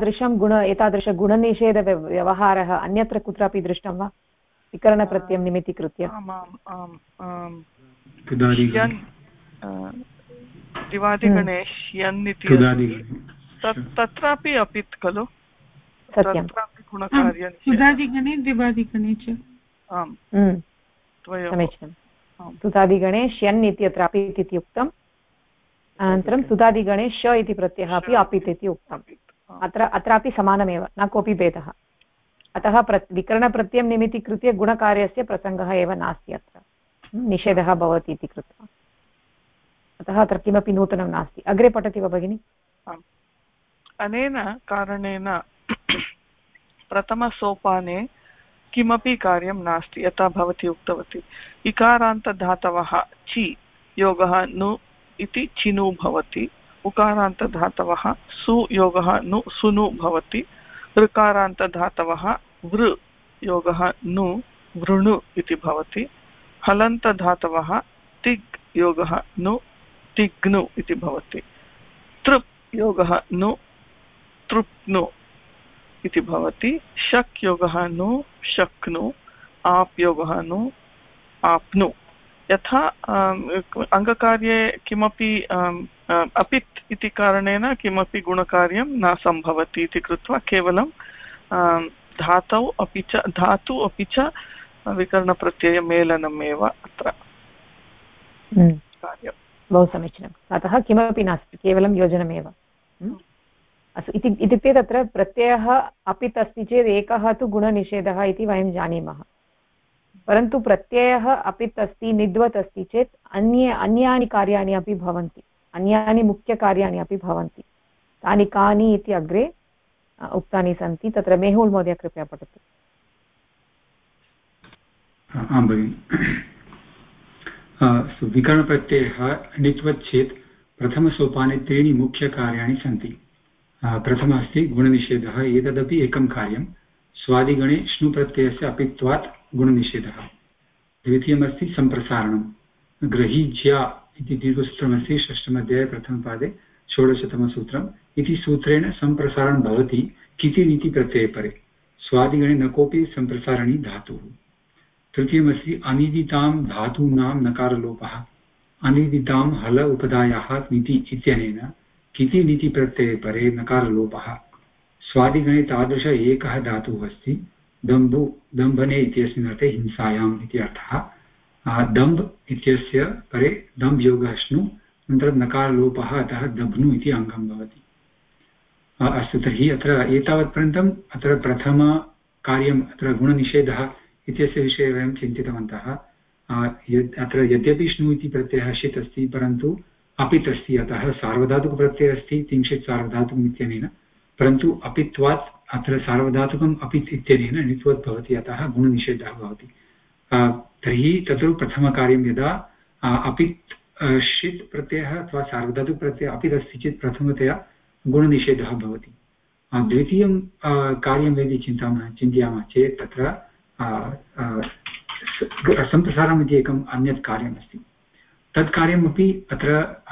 एतादृशगुणनिषेधव्यवहारः अन्यत्र कुत्रापि दृष्टं वा विकरणप्रत्ययं निमित्तीकृत्य? दिवादिगणे ष्यन् इति तत्रापि अपित् खलु, तत्रापि गुणकार्यनिषेधः दिवादिगणे च। आम् समीचीनं। सुदादिगणे श्यन् इत्यत्रापि इति उक्तम्, अनन्तरं सुदादिगणे श इति प्रत्ययः अपि अपित् इति उक्तम्। अत्रापि समानमेव, न कोऽपि भेदः। अतः विकरणप्रत्ययं निमित्तीकृत्य गुणकार्यस्य प्रसङ्गः एव नास्ति, अत्र निषेधः भवति इति कृत्वा, अतः अत्र किमपि नूतनं नास्ति। अग्रे पठति वा भगिनि? अनेन कारणेन प्रथमसोपाने किमपि कार्यं नास्ति, यथा भवती उक्तवती। इकारान्तधातवः चि योगः नु इति चिनु भवति, उकारान्तधातवः सु योगः नु सुनु भवति, ऋकारान्तधातवः वृ योगः नु वृणु इति भवति, हलन्तधातवः तिग् योगः नु तिग्नु इति भवति, तृप् योगः नु तृप्नु इति भवति, शक् योगः नु शक्नु, आप् योगः नु आप्नु। यथा अङ्गकार्ये किमपि अपित् इति कारणेन किमपि गुणकार्यं न सम्भवति इति कृत्वा केवलं धातु अपि च विकरणप्रत्ययमेलनमेव अत्र कार्यं। बहु समीचीनम्। अतः किमपि नास्ति, केवलं योजनमेव। अस्तु, इत्युक्ते तत्र प्रत्ययः अपित् अस्ति चेत् एकः तु गुणनिषेधः इति वयं जानीमः, परन्तु प्रत्ययः अपित् अस्ति निद्वत् अस्ति चेत् अन्यानि कार्याणि अपि भवन्ति, अन्यानि मुख्यकार्याणि अपि भवन्ति। तानि कानि इति अग्रे उक्तानि सन्ति। तत्र मेहुल् महोदय कृपया पठतु। आं भगिनि। विकरणप्रत्ययः नित्वत् चेत् प्रथमसोपाने त्रीणि मुख्यकार्याणि सन्ति। प्रथमः अस्ति गुणनिषेधः, एतदपि एकं कार्यं। स्वादिगणे श्नुप्रत्ययस्य अपित्वात् गुणनिषेधः। द्वितीयमस्ति सम्प्रसारणं। गृहीज्या इति दीर्घसूत्रमस्ति, षष्ठमध्याये प्रथमपादे षोडशतमसूत्रम्। इति सूत्रेण सम्प्रसारणं भवति किति नीति प्रत्यये परे। स्वादिगणे न कोऽपि सम्प्रसारणी धातुः। तृतीयमस्ति अनिदितां धातूनां नकारलोपः। अनिदितां हल उपधायाः नीति इत्यनेन किति नीति प्रत्यये परे नकारलोपः स्वादिगणे तादृश एकः धातुः अस्ति दम्भने इत्यस्मिन् अर्थे हिंसायाम् इति अर्थः दम्भ इत्यस्य परे दम्भ योगः श्नु अनन्तरं नकारलोपः अतः दब्नु इति अङ्गं भवति अस्तु तर्हि अत्र एतावत्पर्यन्तम् अत्र प्रथमकार्यम् अत्र गुणनिषेधः इत्यस्य विषये वयं चिन्तितवन्तः अत्र यद्यपि श्नु इति प्रत्ययः षित् अस्ति परन्तु अपित् अस्ति अतः सार्वधातुकप्रत्ययः अस्ति तिंशित् सार्वधातुकम् इत्यनेन परन्तु अपित्वात् अत्र सार्वधातुकम् अपित् इत्यनेन णित्वत् भवति अतः गुणनिषेधः भवति तर्हि तत्र प्रथमकार्यं यदा अपित् षित् प्रत्ययः अथवा सार्वधातुकप्रत्ययः अपित् अस्ति चेत् प्रथमतया गुणनिषेधः भवति द्वितीयं कार्यं यदि चिन्तयामः चेत् तत्र सम्प्रसारम् इति एकम् अन्यत् कार्यमस्ति तत् कार्यमपि अत्र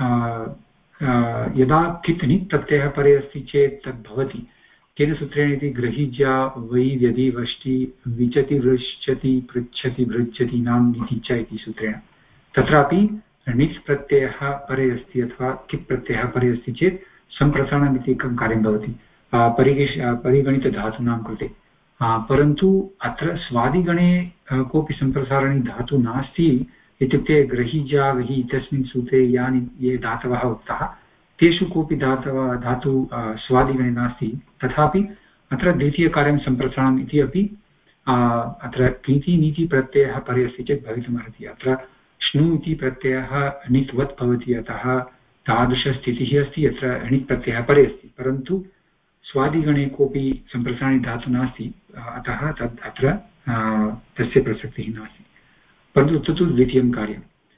यदा कित् णित् प्रत्ययः परे अस्ति चेत् तद् भवति केन सूत्रेण इति गृहीज्या वै व्यदि वष्टि विचति वृच्छति पृच्छति भृच्छति नाम इति च इति सूत्रेण तत्रापि णित् प्रत्ययः परे अस्ति अथवा कित् प्रत्ययः परे अस्ति चेत् सम्प्रसारणम् इति एकं कार्यं भवति परिगणितधातूनां कृते परन्तु अत्र स्वादिगणे कोऽपि सम्प्रसारणी धातुः नास्ति इत्युक्ते गृहीजा वहि इत्यस्मिन् सूत्रे ये धातवः उक्ताः तेषु कोऽपि धातु स्वादिगणे नास्ति तथापि अत्र द्वितीयकार्यं सम्प्रसारणम् इति अपि अत्र किति नीति प्रत्ययः परे अस्ति चेत् भवितुमर्हति अत्र श्नु इति प्रत्ययः णित्वत् भवति अतः तादृशस्थितिः अस्ति यत्र णित् प्रत्ययः परे अस्ति परन्तु स्वादिगणे कोऽपि सम्प्रसारणी धातुः नास्ति अतः तद् अत्र तस्य प्रसक्तिः नास्ति परन्तु तत्तु द्वितीयं कार्यं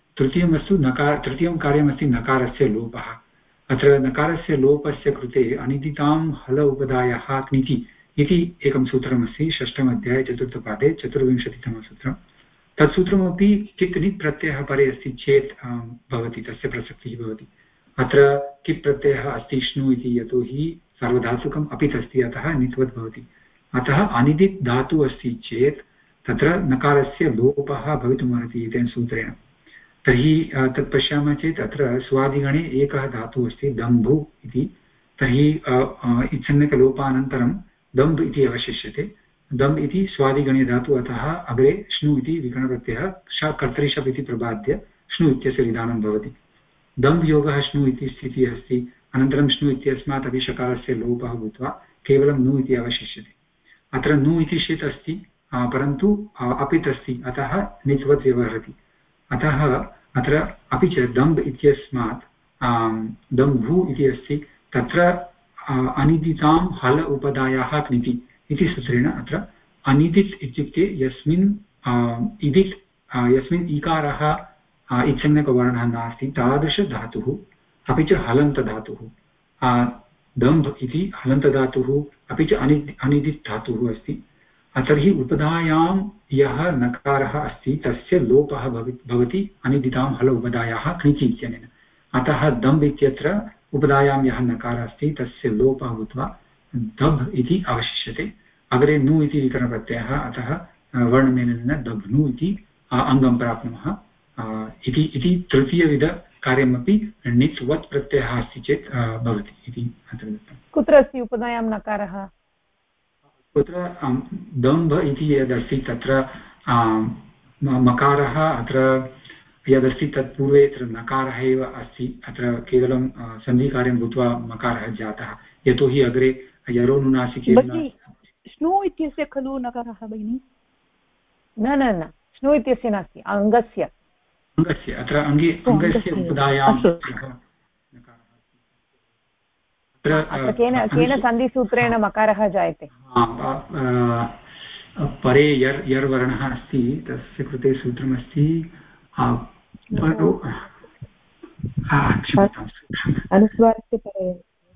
तृतीयं कार्यमस्ति नकारस्य लोपः अत्र नकारस्य लोपस्य कृते अनिदितां हल उपदायः क्निति इति एकं सूत्रमस्ति षष्ठम अध्याये चतुर्थपादे 24तमं सूत्रं तत् सूत्रमपि कित् णित् प्रत्ययः परे अस्ति चेत् भवति तस्य प्रसक्तिः भवति अत्र कित् प्रत्ययः अस्ति श्नु इति यतोहि सार्वधातुकम् अपित् अस्ति अतः णित्वत् भवति अतः अनिदित् धातुः अस्ति चेत् तत्र नकारस्य लोपः भवितुमर्हति एतेन सूत्रेण तर्हि तत् पश्यामः चेत् अत्र स्वादिगणे एकः धातुः अस्ति दम्भु इति तर्हि इत्सन्नकलोपानन्तरं दम्भ इति अवशिष्यते दम् इति स्वादिगणे धातुः अतः अग्रे श्नु इति विकरणप्रत्ययः कर्तरिशप् इति प्रबाद्य श्नु इत्यस्य विधानं भवति दम्भ योगः श्नु इति स्थितिः अस्ति अनन्तरं श्नु इत्यस्मात् अपि शकारस्य लोपः भूत्वा केवलं नु इति अवशिष्यते अत्र नु इति षित् अस्ति परन्तु अपित् अस्ति अतः णित्वत् व्यवहरति अतः अत्र अपि च दम्भ इत्यस्मात् दम्भु इति अस्ति तत्र अनिदितां हल उपदायाः क्निति इति सूत्रेण अत्र अनिदित् इत्युक्ते यस्मिन् इदित् यस्मिन् इकारः इत्संज्ञकवर्णः नास्ति तादृशधातुः अपि च हलन्तधातुः दम्भ इति हलन्तधातुः अपि च अनिदित् धातुः अस्ति तर्हि उपधायां यः नकारः अस्ति तस्य लोपः भवति अनिदितां हल उपधायाः क्निति इत्यनेन अतः दम्भ इत्यत्र उपधायां यः नकारः अस्ति तस्य लोपः भूत्वा दब् इति अवशिष्यते अग्रे नु इति विकरणप्रत्ययः अतः वर्णमेलनेन दब्नु इति अङ्गं प्राप्नुमः इति तृतीयविधकार्यमपि णित्वत् प्रत्ययः अस्ति चेत् भवति इति अत्र दत्तं कुत्र अस्ति उपधायां नकारः कुत्र दम्भ इति यदस्ति तत्र मकारः अत्र यदस्ति तत् पूर्वे अत्र नकारः एव अस्ति अत्र केवलं सन्धिकार्यं भूत्वा मकारः जातः यतोहि अग्रे यरोनुनासिके श्नु इत्यस्य खलु नकारः भगिनि न न न श्नु इत्यस्य नास्ति अङ्गस्य अत्र अङ्गस्य उपधायां केन सन्धिसूत्रेण मकारः जायते परे यर् वर्णः अस्ति तस्य कृते सूत्रमस्ति अनुस्वारस्य परे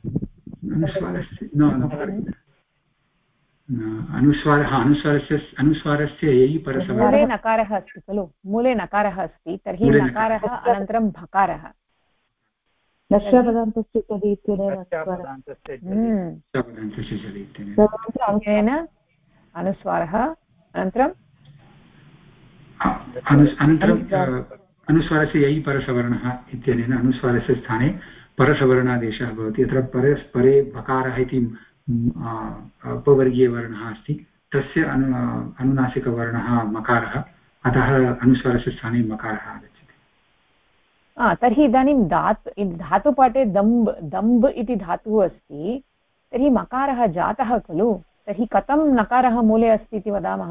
अनुस्वारस्य ययि परसवर्णः मूले नकारः अस्ति खलु मूले नकारः अस्ति तर्हि नकारः अनन्तरं भकारः नष्टपदान्तस्य चलि इत्यनेन अनुस्वारः अनन्तरं अनुस्वारस्य ययि परसवर्णः इत्यनेन अनुस्वारस्य स्थाने परसवर्णादेशः भवति। अत्र परे बकारः इति अपवर्गीयवर्णः अस्ति, तस्य अनुनासिकवर्णः मकारः, अतः अनुस्वारस्य स्थाने मकारः आगच्छति। तर्हि इदानीं धातुपाठे दम्ब् इति धातुः अस्ति, तर्हि मकारः जातः खलु, तर्हि कथं नकारः मूले अस्ति इति वदामः?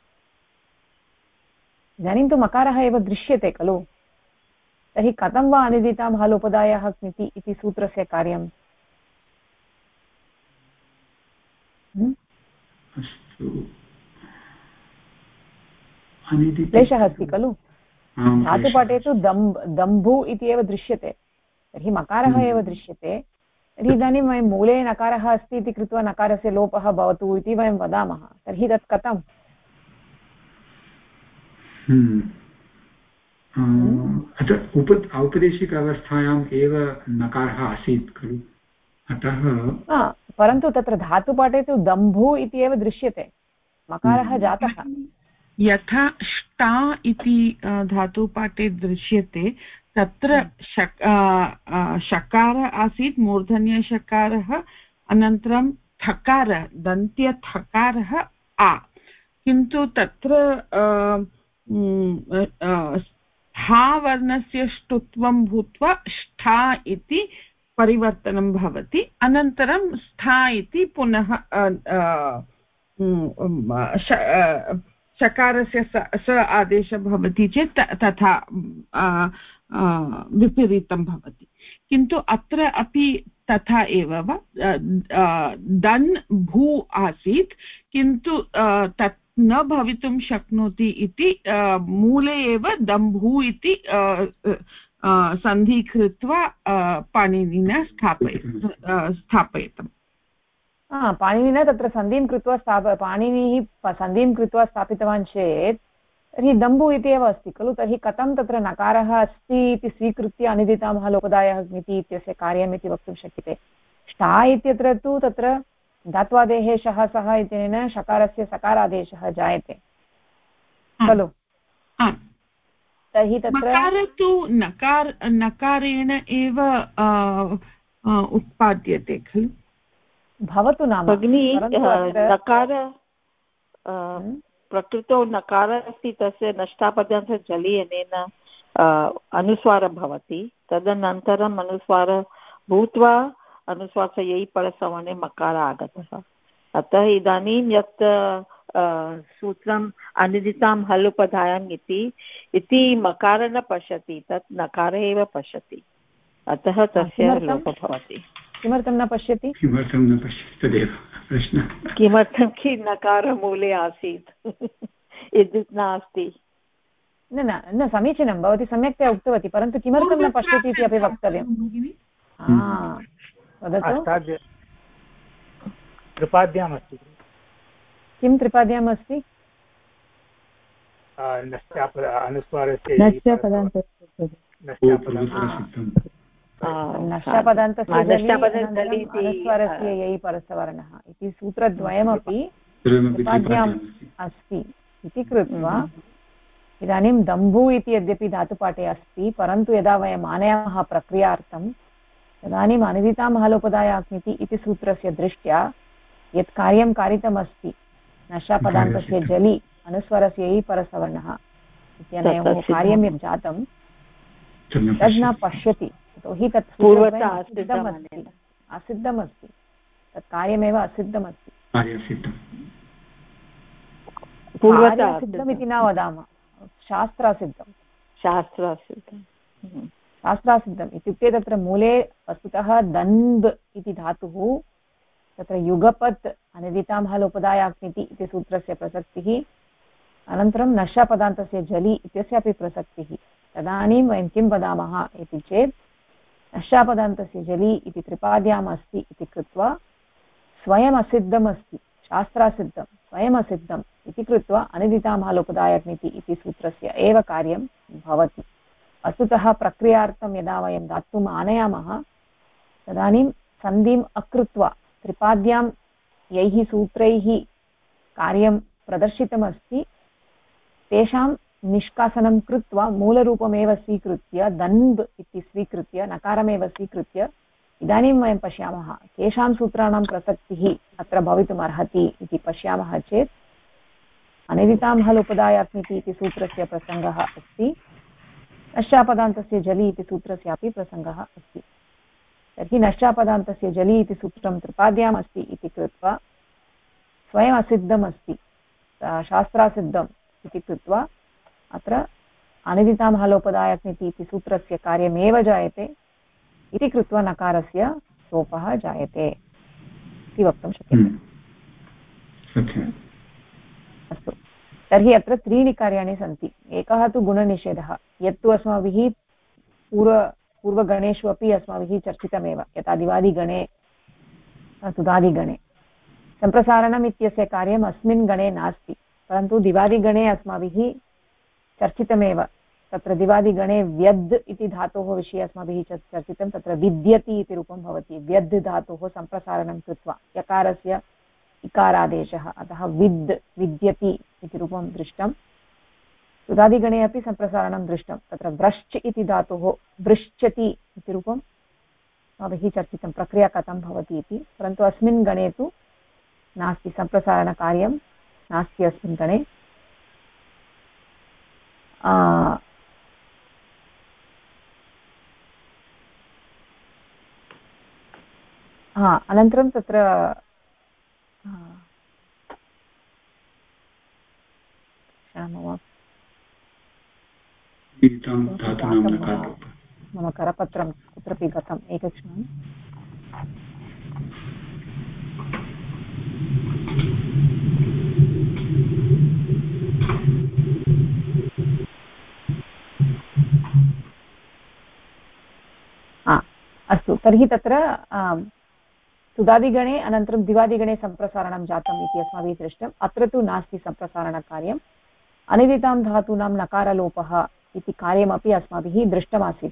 इदानीं तु मकारः एव दृश्यते खलु, तर्हि कथं वा अनिदितां हलोपदायाः क्निति इति सूत्रस्य कार्यम्? क्लेशः अस्ति खलु। धातुपाठे तु दम्भु इति एव दृश्यते, तर्हि मकारः एव दृश्यते, तर्हि इदानीं वयं मूले नकारः अस्ति इति कृत्वा नकारस्य लोपः भवतु इति वयं वदामः, तर्हि तत् कथम्? औपदेशिक अवस्थायाम् एव नकारः आसीत् खलु, अतः परन्तु तत्र धातुपाठे तु दम्भु इति एव दृश्यते, मकारः जातः। यथा ष्टा इति धातुपाठे दृश्यते, तत्र शकार आसीत्, मूर्धन्यशकारः, अनन्तरं थकार, दन्त्यथकारः आ, किन्तु तत्र हा वर्णस्य ष्टुत्वं भूत्वा ष्ठा इति परिवर्तनं भवति, अनन्तरं स्था इति पुनः शकारस्य स आदेशः भवति चेत् तथा विपरीतं भवति। किन्तु अत्र अपि तथा एव वा, दन् भू आसीत्, किन्तु तत् न भवितुं शक्नोति इति मूले एव दम्भू इति सन्धि कृत्वा पाणिनिना स्थापयितम्। पाणिनिना तत्र सन्धिं कृत्वा पाणिनिः सन्धिं कृत्वा स्थापितवान् चेत् तर्हि दम्भु इति एव अस्ति खलु, तर्हि कथं तत्र नकारः अस्ति इति स्वीकृत्य अनिदितां हलोपदायः इति इत्यस्य कार्यम् इति वक्तुं शक्यते। ष्टा इत्यत्र तु तत्र धात्वादेः शः सः इत्यनेन शकारस्य सकारादेशः जायते खलु, तर्हि तत्र तु नकारेण एव उत्पाद्यते खलु। भवतु नाम नकार प्रकृतौ नकारः अस्ति, तस्य नष्टापदान्त जलि अनेन अनुस्वारः भवति, तदनन्तरम् अनुस्वारः भूत्वा अनुस्वारस्य यै परसवर्णे मकारः आगतः। अतः इदानीं यत् सूत्रम् अनिदितां हलोपधायाम् इति मकारः न पश्यति, तत् नकारः एव पश्यति, अतः तस्य लोपः भवति। किमर्थं न पश्यति? तदेव प्रश्नः। किमर्थं कि नकारमूले आसीत् विद्युत् नास्ति। न समीचीनं, भवती सम्यक्तया उक्तवती, परन्तु किमर्थं न पश्यति इति अपि वक्तव्यं। वदतु। त्रिपाद्याम् अस्ति। किं त्रिपाद्याम् अस्ति? अनुस्वारस्य यै परसवर्णः इति सूत्रद्वयमपि त्रिपाद्याम् अस्ति इति कृत्वा इदानीं दम्भु इति यद्यपि धातुपाठे अस्ति, परन्तु यदा वयम् आनयामः प्रक्रियार्थं तदानीम् अनिदितां हलोपदायाक्निति इति सूत्रस्य दृष्ट्या यत् कार्यं कारितमस्ति, नशापदान्तस्य जलि अनुस्वरस्य यै परसवर्णः इत्यनयोः कार्यं यत् जातं तद् न पश्यति, यतोहि तत् असिद्धमस्ति, तत् कार्यमेव असिद्धमस्ति। कार्यसिद्धम् इति न वदामः, शास्त्रासिद्धम् इत्युक्ते तत्र मूले वस्तुतः दन्ब् इति धातुः, तत्र युगपत् अनिदितां हलोपदायाक्निति इति सूत्रस्य प्रसक्तिः, अनन्तरं नशापदान्तस्य जलि इत्यस्यापि प्रसक्तिः। तदानीं वयं किं वदामः इति चेत् नशापदान्तस्य जलि इति त्रिपाद्याम् अस्ति इति कृत्वा स्वयम् असिद्धमस्ति, शास्त्रासिद्धं स्वयमसिद्धम् इति कृत्वा अनिदितां हलोपदायाक्निति इति सूत्रस्य एव कार्यं भवति। वस्तुतः प्रक्रियार्थं यदा वयं धातुम् आनयामः तदानीं सन्धिम् अकृत्वा त्रिपाद्यां यैः सूत्रैः कार्यं प्रदर्शितमस्ति तेषां निष्कासनं कृत्वा मूलरूपमेव स्वीकृत्य दन्ब् इति स्वीकृत्य नकारमेव स्वीकृत्य इदानीं वयं पश्यामः केषां सूत्राणां प्रसक्तिः अत्र भवितुमर्हति इति पश्यामः चेत् अनिदितां हल् उपदायात्मिति इति सूत्रस्य प्रसङ्गः अस्ति नश्चापदान्तस्य जलि इति सूत्रस्यापि प्रसङ्गः अस्ति तर्हि नश्चापदान्तस्य जलि इति सूत्रं त्रिपाद्याम् अस्ति इति कृत्वा स्वयम् असिद्धम् अस्ति शास्त्रासिद्धम् इति कृत्वा अत्र अनिदितां हलोपदायात्मिति इति सूत्रस्य कार्यमेव जायते इति कृत्वा नकारस्य लोपः जायते इति वक्तुं शक्यते अस्तु तर्हि अत्र त्रीणि कार्याणि सन्ति एकः तु गुणनिषेधः यत्तु अस्माभिः पूर्वगणेषु अपि अस्माभिः चर्चितमेव यथा दिवादिगणे तुदादिगणे सम्प्रसारणम् इत्यस्य कार्यम् अस्मिन् गणे नास्ति परन्तु दिवादिगणे अस्माभिः चर्चितमेव तत्र दिवादिगणे व्यद् इति धातोः विषये अस्माभिः चर्चितं तत्र विद्यति इति रूपं भवति व्यद् धातोः सम्प्रसारणं कृत्वा यकारस्य इकारादेशः अतः विद्यति इति रूपं दृष्टं तुदादिगणे अपि सम्प्रसारणं दृष्टं तत्र व्रश्च इति धातोः वृश्चति इति रूपं अस्माभिः चर्चितं प्रक्रिया कथं भवति इति परन्तु अस्मिन् गणे तु नास्ति सम्प्रसारणकार्यं नास्ति अस्मिन् गणे अनन्तरं तत्र मम करपत्रं कुत्रापि गतम् एकक्षणम् अस्तु तर्हि तत्र तुदादिगणे अनन्तरं दिवादिगणे सम्प्रसारणं जातम् इति अस्माभिः दृष्टम् अत्र तु नास्ति सम्प्रसारणकार्यम् अनिदितां धातूनां नकारलोपः इति कार्यमपि अस्माभिः दृष्टमासीत्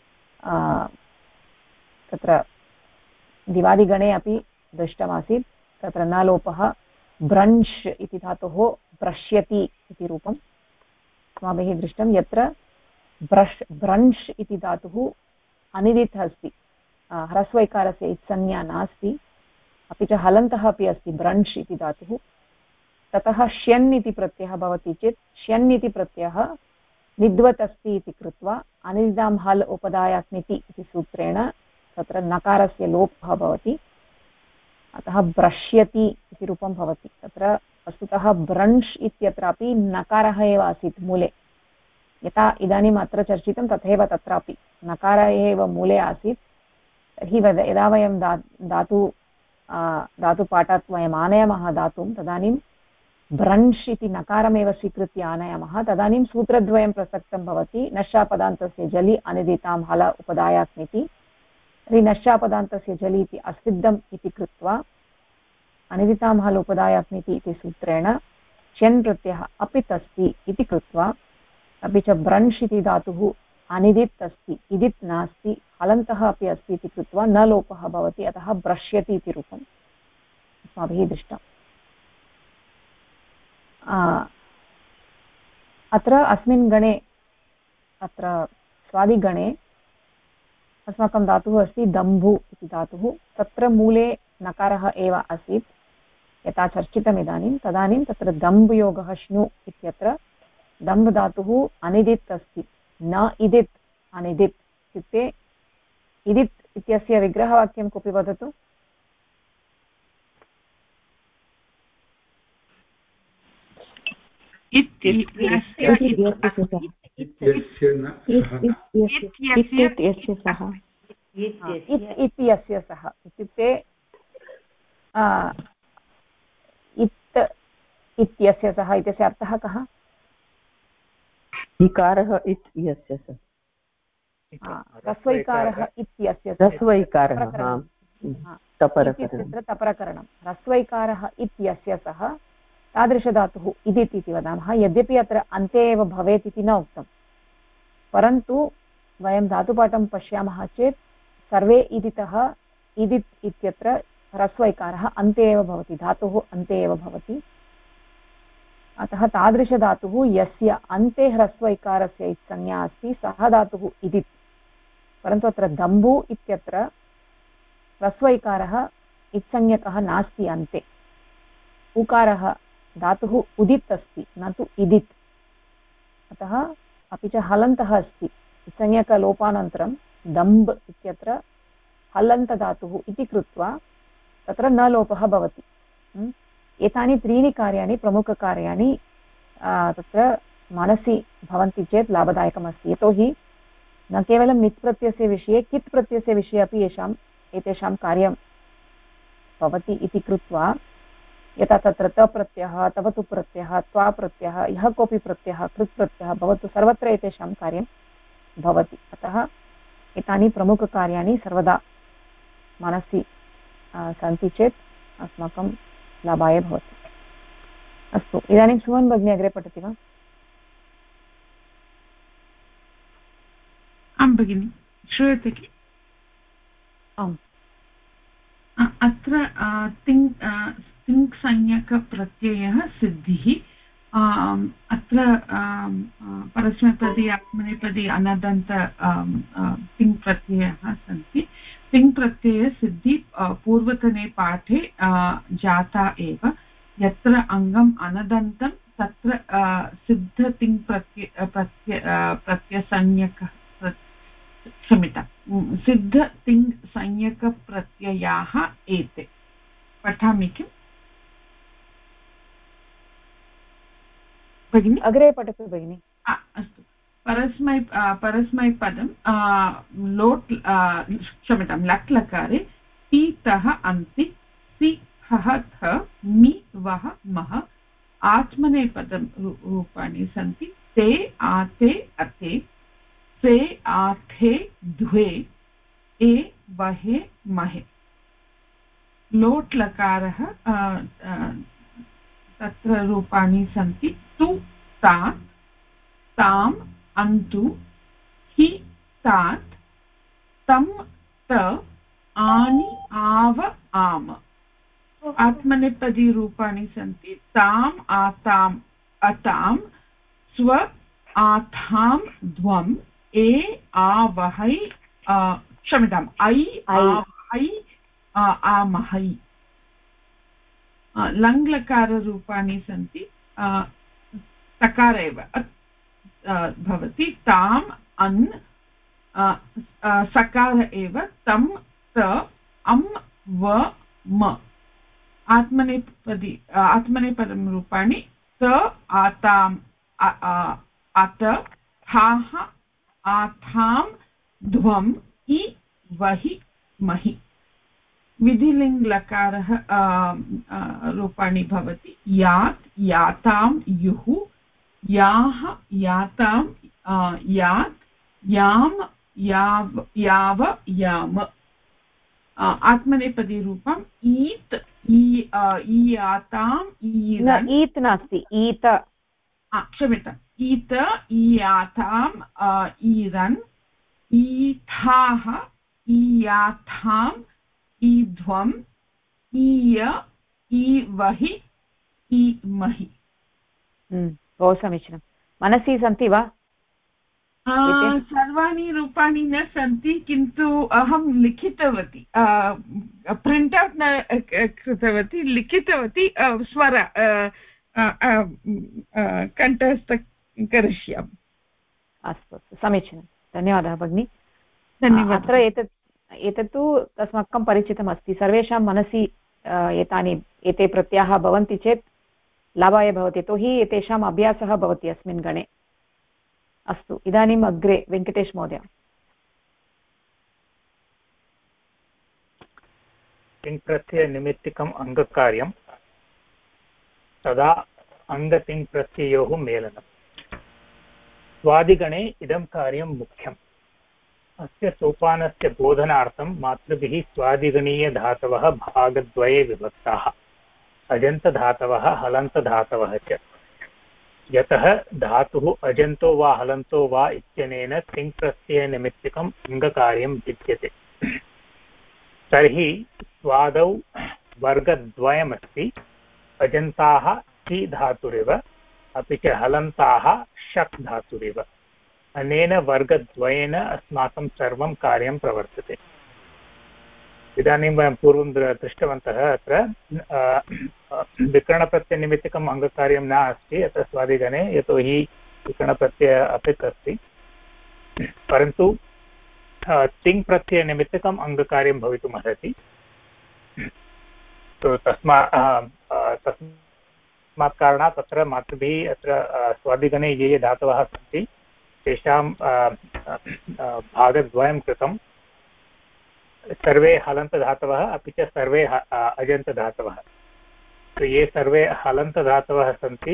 तत्र दिवादिगणे अपि दृष्टमासीत् तत्र न लोपः ब्रंश् इति धातोः ब्रश्यति इति रूपम् अस्माभिः दृष्टं यत्र ब्रंश् इति धातुः अनिदितः अस्ति ह्रस्वैकारस्य इत्संज्ञा नास्ति अपि च हलन्तः अपि अस्ति ब्रंश् इति धातुः ततः श्यन् इति प्रत्ययः भवति चेत् श्यन् इति प्रत्ययः निद्वत् अस्ति इति कृत्वा अनिदितां हल् उपदायात्मिति इति सूत्रेण तत्र नकारस्य लोपः भवति अतः ब्रश्यति इति रूपं भवति तत्र वस्तुतः ब्रंश् इत्यत्रापि नकारः एव आसीत् मूले यथा इदानीम् अत्र चर्चितं तथैव तत्रापि नकारः एव मूले आसीत् तर्हि यदा वयं धातुपाठात् वयम् आनयामः धातुं तदानीं ब्रंश् इति नकारमेव स्वीकृत्य आनयामः तदानीं सूत्रद्वयं प्रसक्तं भवति नश्चापदान्तस्य जलि अनिदितां हल उपदायात्मिति तर्हि नश्चापदान्तस्य जलि इति असिद्धम् इति कृत्वा अनिदितां हल उपदायात्मिति इति सूत्रेण च्यन् प्रत्ययः अपित् अस्ति इति कृत्वा अपि च ब्रंश् इति धातुः अनिदित् अस्ति इदित् नास्ति हलन्तः अपि अस्ति इति कृत्वा न लोपः भवति अतः ब्रश्यति इति रूपम् अस्माभिः दृष्टम् अत्र अस्मिन् गणे अत्र स्वादिगणे अस्माकं धातुः अस्ति दम्भु इति धातुः तत्र मूले नकारः एव आसीत् यथा चर्चितम् इदानीं तदानीं तत्र दम्भयोगः श्नु इत्यत्र दम्भ धातुः अनिदित् अस्ति न इदित् अनिदित् इत्युक्ते इदित् इत्यस्य विग्रहवाक्यं कोऽपि वदतु इत्यस्य सः इत्युक्ते इत् इत्यस्य सः इत्यस्य अर्थः कः इकारः इत् यस्य सः ह्रस्वैकारः इत्यस्य ह्रस्वैकारः तपरकरणं ह्रस्वैकारः इत्यस्य सः तादृशधातुः इदित् इति वदामः यद्यपि अत्र अन्ते एव भवेत् इति न उक्तं परन्तु वयं धातुपाठं पश्यामः चेत् सर्वे इदितः इदित् इत्यत्र ह्रस्वैकारः अन्ते एव भवति धातुः अन्ते एव भवति अतः तादृशधातुः यस्य अन्ते ह्रस्व इकारस्य इत्संज्ञा अस्ति सः धातुः इति। परन्तु अत्र दम्भु इत्यत्र ह्रस्व इकारः इत्संज्ञकः नास्ति अन्ते। उकारः धातुः उदित् अस्ति न तु इदित्। अतः अपि च हलन्तः अस्ति। इत्संज्ञकलोपानन्तरं दम्ब् इत्यत्र हलन्तधातुः इति कृत्वा तत्र न लोपः भवति। एतानि त्रीणि कार्याणि प्रमुखकार्याणि तत्र मनसि भवन्ति चेत् लाभदायकमस्ति। यतोहि न केवलं नित् प्रत्ययस्य विषये कित् प्रत्ययस्य विषये अपि एतेषां कार्यं भवति इति कृत्वा यथा तत्र तप्रत्ययः तवतु प्रत्ययः त्वा प्रत्ययः यः कोऽपि प्रत्ययः कृत् प्रत्ययः भवतु सर्वत्र एतेषां कार्यं भवति। अतः एतानि प्रमुखकार्याणि सर्वदा मनसि सन्ति चेत् अस्माकं लाभाय भवति। अस्तु, इदानीं सुमन् भगिनी अग्रे पठति वा? आं भगिनि, श्रूयते किल? आम्। अत्र तिङ् संज्ञकप्रत्ययः सिद्धिः। अत्र परस्मैपदी आत्मनेपदी अनदन्त तिङ् प्रत्ययाः सन्ति। तिङ् प्रत्ययसिद्धि पूर्वतने पाठे जाता एव। यत्र अङ्गम् अनदन्तं तत्र सिद्धतिङ् प्रत्ययसंज्ञकः क्षम्यतां सिद्धतिङ् संज्ञकप्रत्ययाः एते। पठामि किम्? भगिनि अग्रे पठतु भगिनि। अस्तु, परस्मैपदं लोट् क्षम्यतां लट् लकारे टीतः अन्ति सि हः थ मि वः मः आत्मनेपदं रूपाणि सन्ति। ते आते अते से आथे द्वे ए वहे महे। लोट् लकारः तत्र रूपाणि सन्ति तु तात् ताम् अन्तु हि तात् तं त आनि आव आम। आत्मनेपदी रूपाणि सन्ति ताम् आताम् अतां स्व आथां ध्वम् ए आवहै क्षम्यताम् ऐ आवहै आमहै। लङ्लकाररूपाणि सन्ति तकार एव भवति ताम् अन् सकार एव तं त अम् व म। आत्मनेपदं रूपाणि त आताम् अत हाः आथां ध्वम् इ वहि महि। विधिलिङ्ग् लकारः रूपाणि भवति यात् यातां युः याः यातां यात् याम् याव याव याम। आत्मनेपदी रूपम् ईत् ईयाताम् ईत् नास्ति ईत। क्षम्यताम् ईत ईयाताम् ईरन् ईथाः ईयाथाम् ईध्वम् ईय ईवहि ईमहि। बहु समीचीनं। मनसि सन्ति वा? सर्वाणि रूपाणि न सन्ति, किन्तु अहं लिखितवती, प्रिण्ट् औट् न कृतवती, लिखितवती, स्वर कण्ठस्थ करिष्यामि। अस्तु अस्तु, समीचीनं, धन्यवादः भगिनि। धन्यवादः। अत्र एतत्तु अस्माकं परिचितमस्ति। सर्वेषां मनसि एते प्रत्ययाः भवन्ति चेत् लाभाय भवति, यतोहि एतेषाम् अभ्यासः भवति अस्मिन् गणे। अस्तु, इदानीम् अग्रे वेङ्कटेश महोदय। तिङ् प्रत्ययनिमित्तिकम् अङ्गकार्यं तदा अङ्गतिङ् प्रत्ययोः मेलनम्। स्वादिगणे इदं कार्यं मुख्यम्। अस्य सोपानस्य बोधनार्थं मातृभिः स्वादिगणीयधातवः भागद्वये विभक्ताः, अजन्तधातवः हलन्तधातवः च। यतः धातुः अजन्तो वा हलन्तो वा इत्यनेन तिङ् प्रत्ययनिमित्तिकम् अङ्गकार्यं विद्यते, तर्हि स्वादौ वर्गद्वयमस्ति। अजन्ताः ति धातुरिव अपि च हलन्ताः शक् धातुरेव। अनेन वर्गद्वयेन अस्माकं सर्वं कार्यं प्रवर्तते। इदानीं वयं पूर्वं दृष्टवन्तः अत्र विकरणप्रत्ययनिमित्तकम् अङ्गकार्यं न अस्ति अत्र स्वादिगणे, यतोहि विकरणप्रत्यय अपित् अस्ति, परन्तु तिङ् प्रत्ययनिमित्तकम् अङ्गकार्यं भवितुम् अर्हति। तस्मात् कारणात् तत्र मातृभिः अत्र स्वादिगणे ये धातवः सन्ति तेषां भागद्वयं कृतं। सर्वे हलन्तधातवः अपि च सर्वे अजन्तधातवः। तो ये सर्वे हलन्तधातवः सन्ति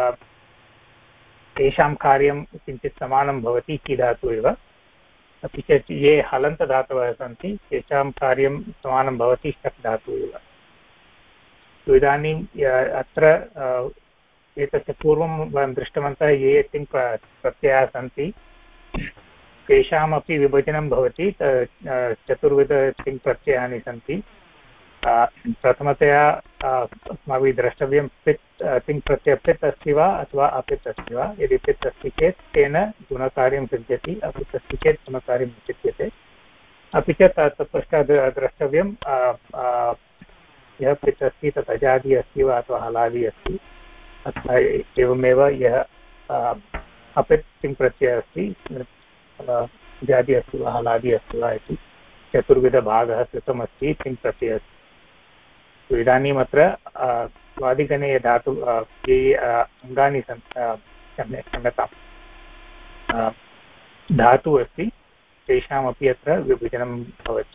तेषां कार्यं किञ्चित् समानं भवति कि धातु एव, अपि च ये हलन्तधातवः सन्ति तेषां कार्यं समानं भवति शक् धातु एव। तो इदानीम् अत्र एतस्य पूर्वं वयं दृष्टवन्तः ये तिङ् प्रत्ययाः सन्ति तेषामपि विभजनं भवति। चतुर्विध तिङ् प्रत्ययानि सन्ति। प्रथमतया अस्माभिः द्रष्टव्यं पित् तिङ् प्रत्यय पित् अस्ति वा अथवा अपित् अस्ति वा। यदि पित् अस्ति चेत् तेन गुणकार्यं सिद्ध्यति, अपित् अस्ति चेत् गुणकार्यं सिद्ध्यते। अपि च तत्पश्चात् द्रष्टव्यं यः पित् अस्ति तत् अजादि अस्ति वा अथवा हलादि अस्ति, अथवा एवमेव यः अपित् तिङ् प्रत्ययः अस्ति जाति अस्ति वा हलादि अस्ति वा इति चतुर्विधभागः कृतमस्ति तिङ् प्रत्ययस्य। तो इदानीम् अत्र स्वादिगणे धातु ये अङ्गानि सन्ति, क्षम्यतां धातु अस्ति तेषामपि अत्र विभजनं भवति।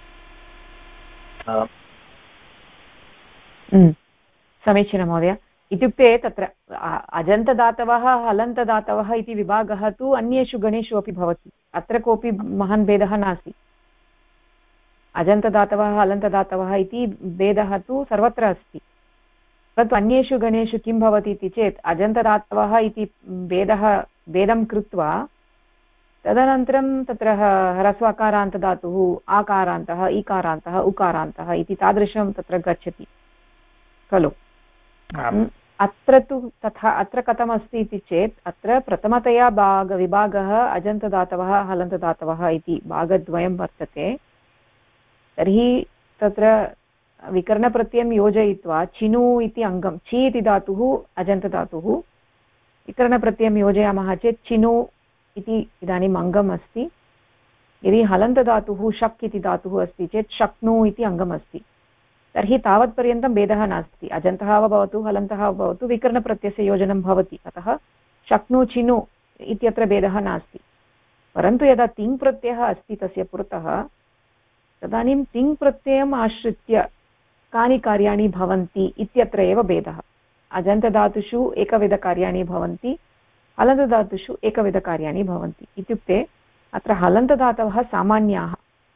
समीचीनं महोदय। इत्युक्ते तत्र अजन्तदातवः हलन्तदातवः इति विभागः तु अन्येषु गणेषु अपि भवति, अत्र कोऽपि महान् भेदः नास्ति। अजन्तदातवः हलन्तदातवः इति भेदः तु सर्वत्र अस्ति, परन्तु अन्येषु गणेषु किं भवति इति चेत् अजन्तदातवः इति भेदं कृत्वा तदनन्तरं तत्र ह्रस्वकारान्तदातुः आकारान्तः इकारान्तः उकारान्तः इति तादृशं तत्र गच्छति खलु। अत्र तु तथा अत्र कथमस्ति इति चेत् अत्र प्रथमतया विभागः अजन्तदातवः हलन्तदातवः इति भागद्वयं वर्तते। तर्हि तत्र विकरणप्रत्ययं योजयित्वा चिनु इति अङ्गं, छि इति धातुः अजन्तधातुः, विकरणप्रत्ययं योजयामः चेत् चिनु इति इदानीम् अङ्गम् अस्ति। यदि हलन्तधातुः शक् इति धातुः अस्ति चेत् शक्नु इति अङ्गम् अस्ति। तर्हि तावत्पर्यन्तं भेदः नास्ति, अजन्तः वा भवतु हलन्तः वा भवतु विकरणप्रत्ययस्य योजनं भवति, अतः शक्नु चिनु इत्यत्र भेदः नास्ति। परन्तु यदा तिङ् प्रत्ययः अस्ति तस्य पुरतः तदानीं तिङ् प्रत्ययम् आश्रित्य कानि कार्याणि भवन्ति इत्यत्र एव भेदः। अजन्तधातुषु एकविधकार्याणि भवन्ति, हलन्तधातुषु एकविधकार्याणि भवन्ति। इत्युक्ते अत्र हलन्तधातवः सामान्याः,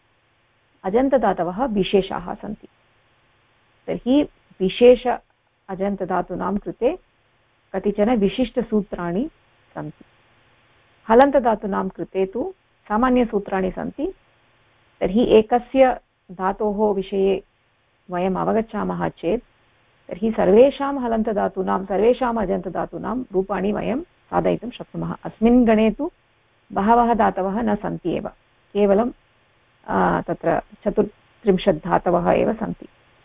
अजन्तधातवः विशेषाः सन्ति। तर्हि विशेष अजन्तधातूनां कृते कतिचन विशिष्टसूत्राणि सन्ति, हलन्तधातूनां कृते तु सामान्यसूत्राणि सन्ति। तर्हि एकस्य धातोः विषये वयम् अवगच्छामः चेत् तर्हि सर्वेषां हलन्तधातूनां सर्वेषाम् अजन्तधातूनां रूपाणि वयं साधयितुं शक्नुमः। अस्मिन् गणे तु बहवः धातवः न सन्ति एव, केवलं तत्र 34 धातवः एव सन्ति।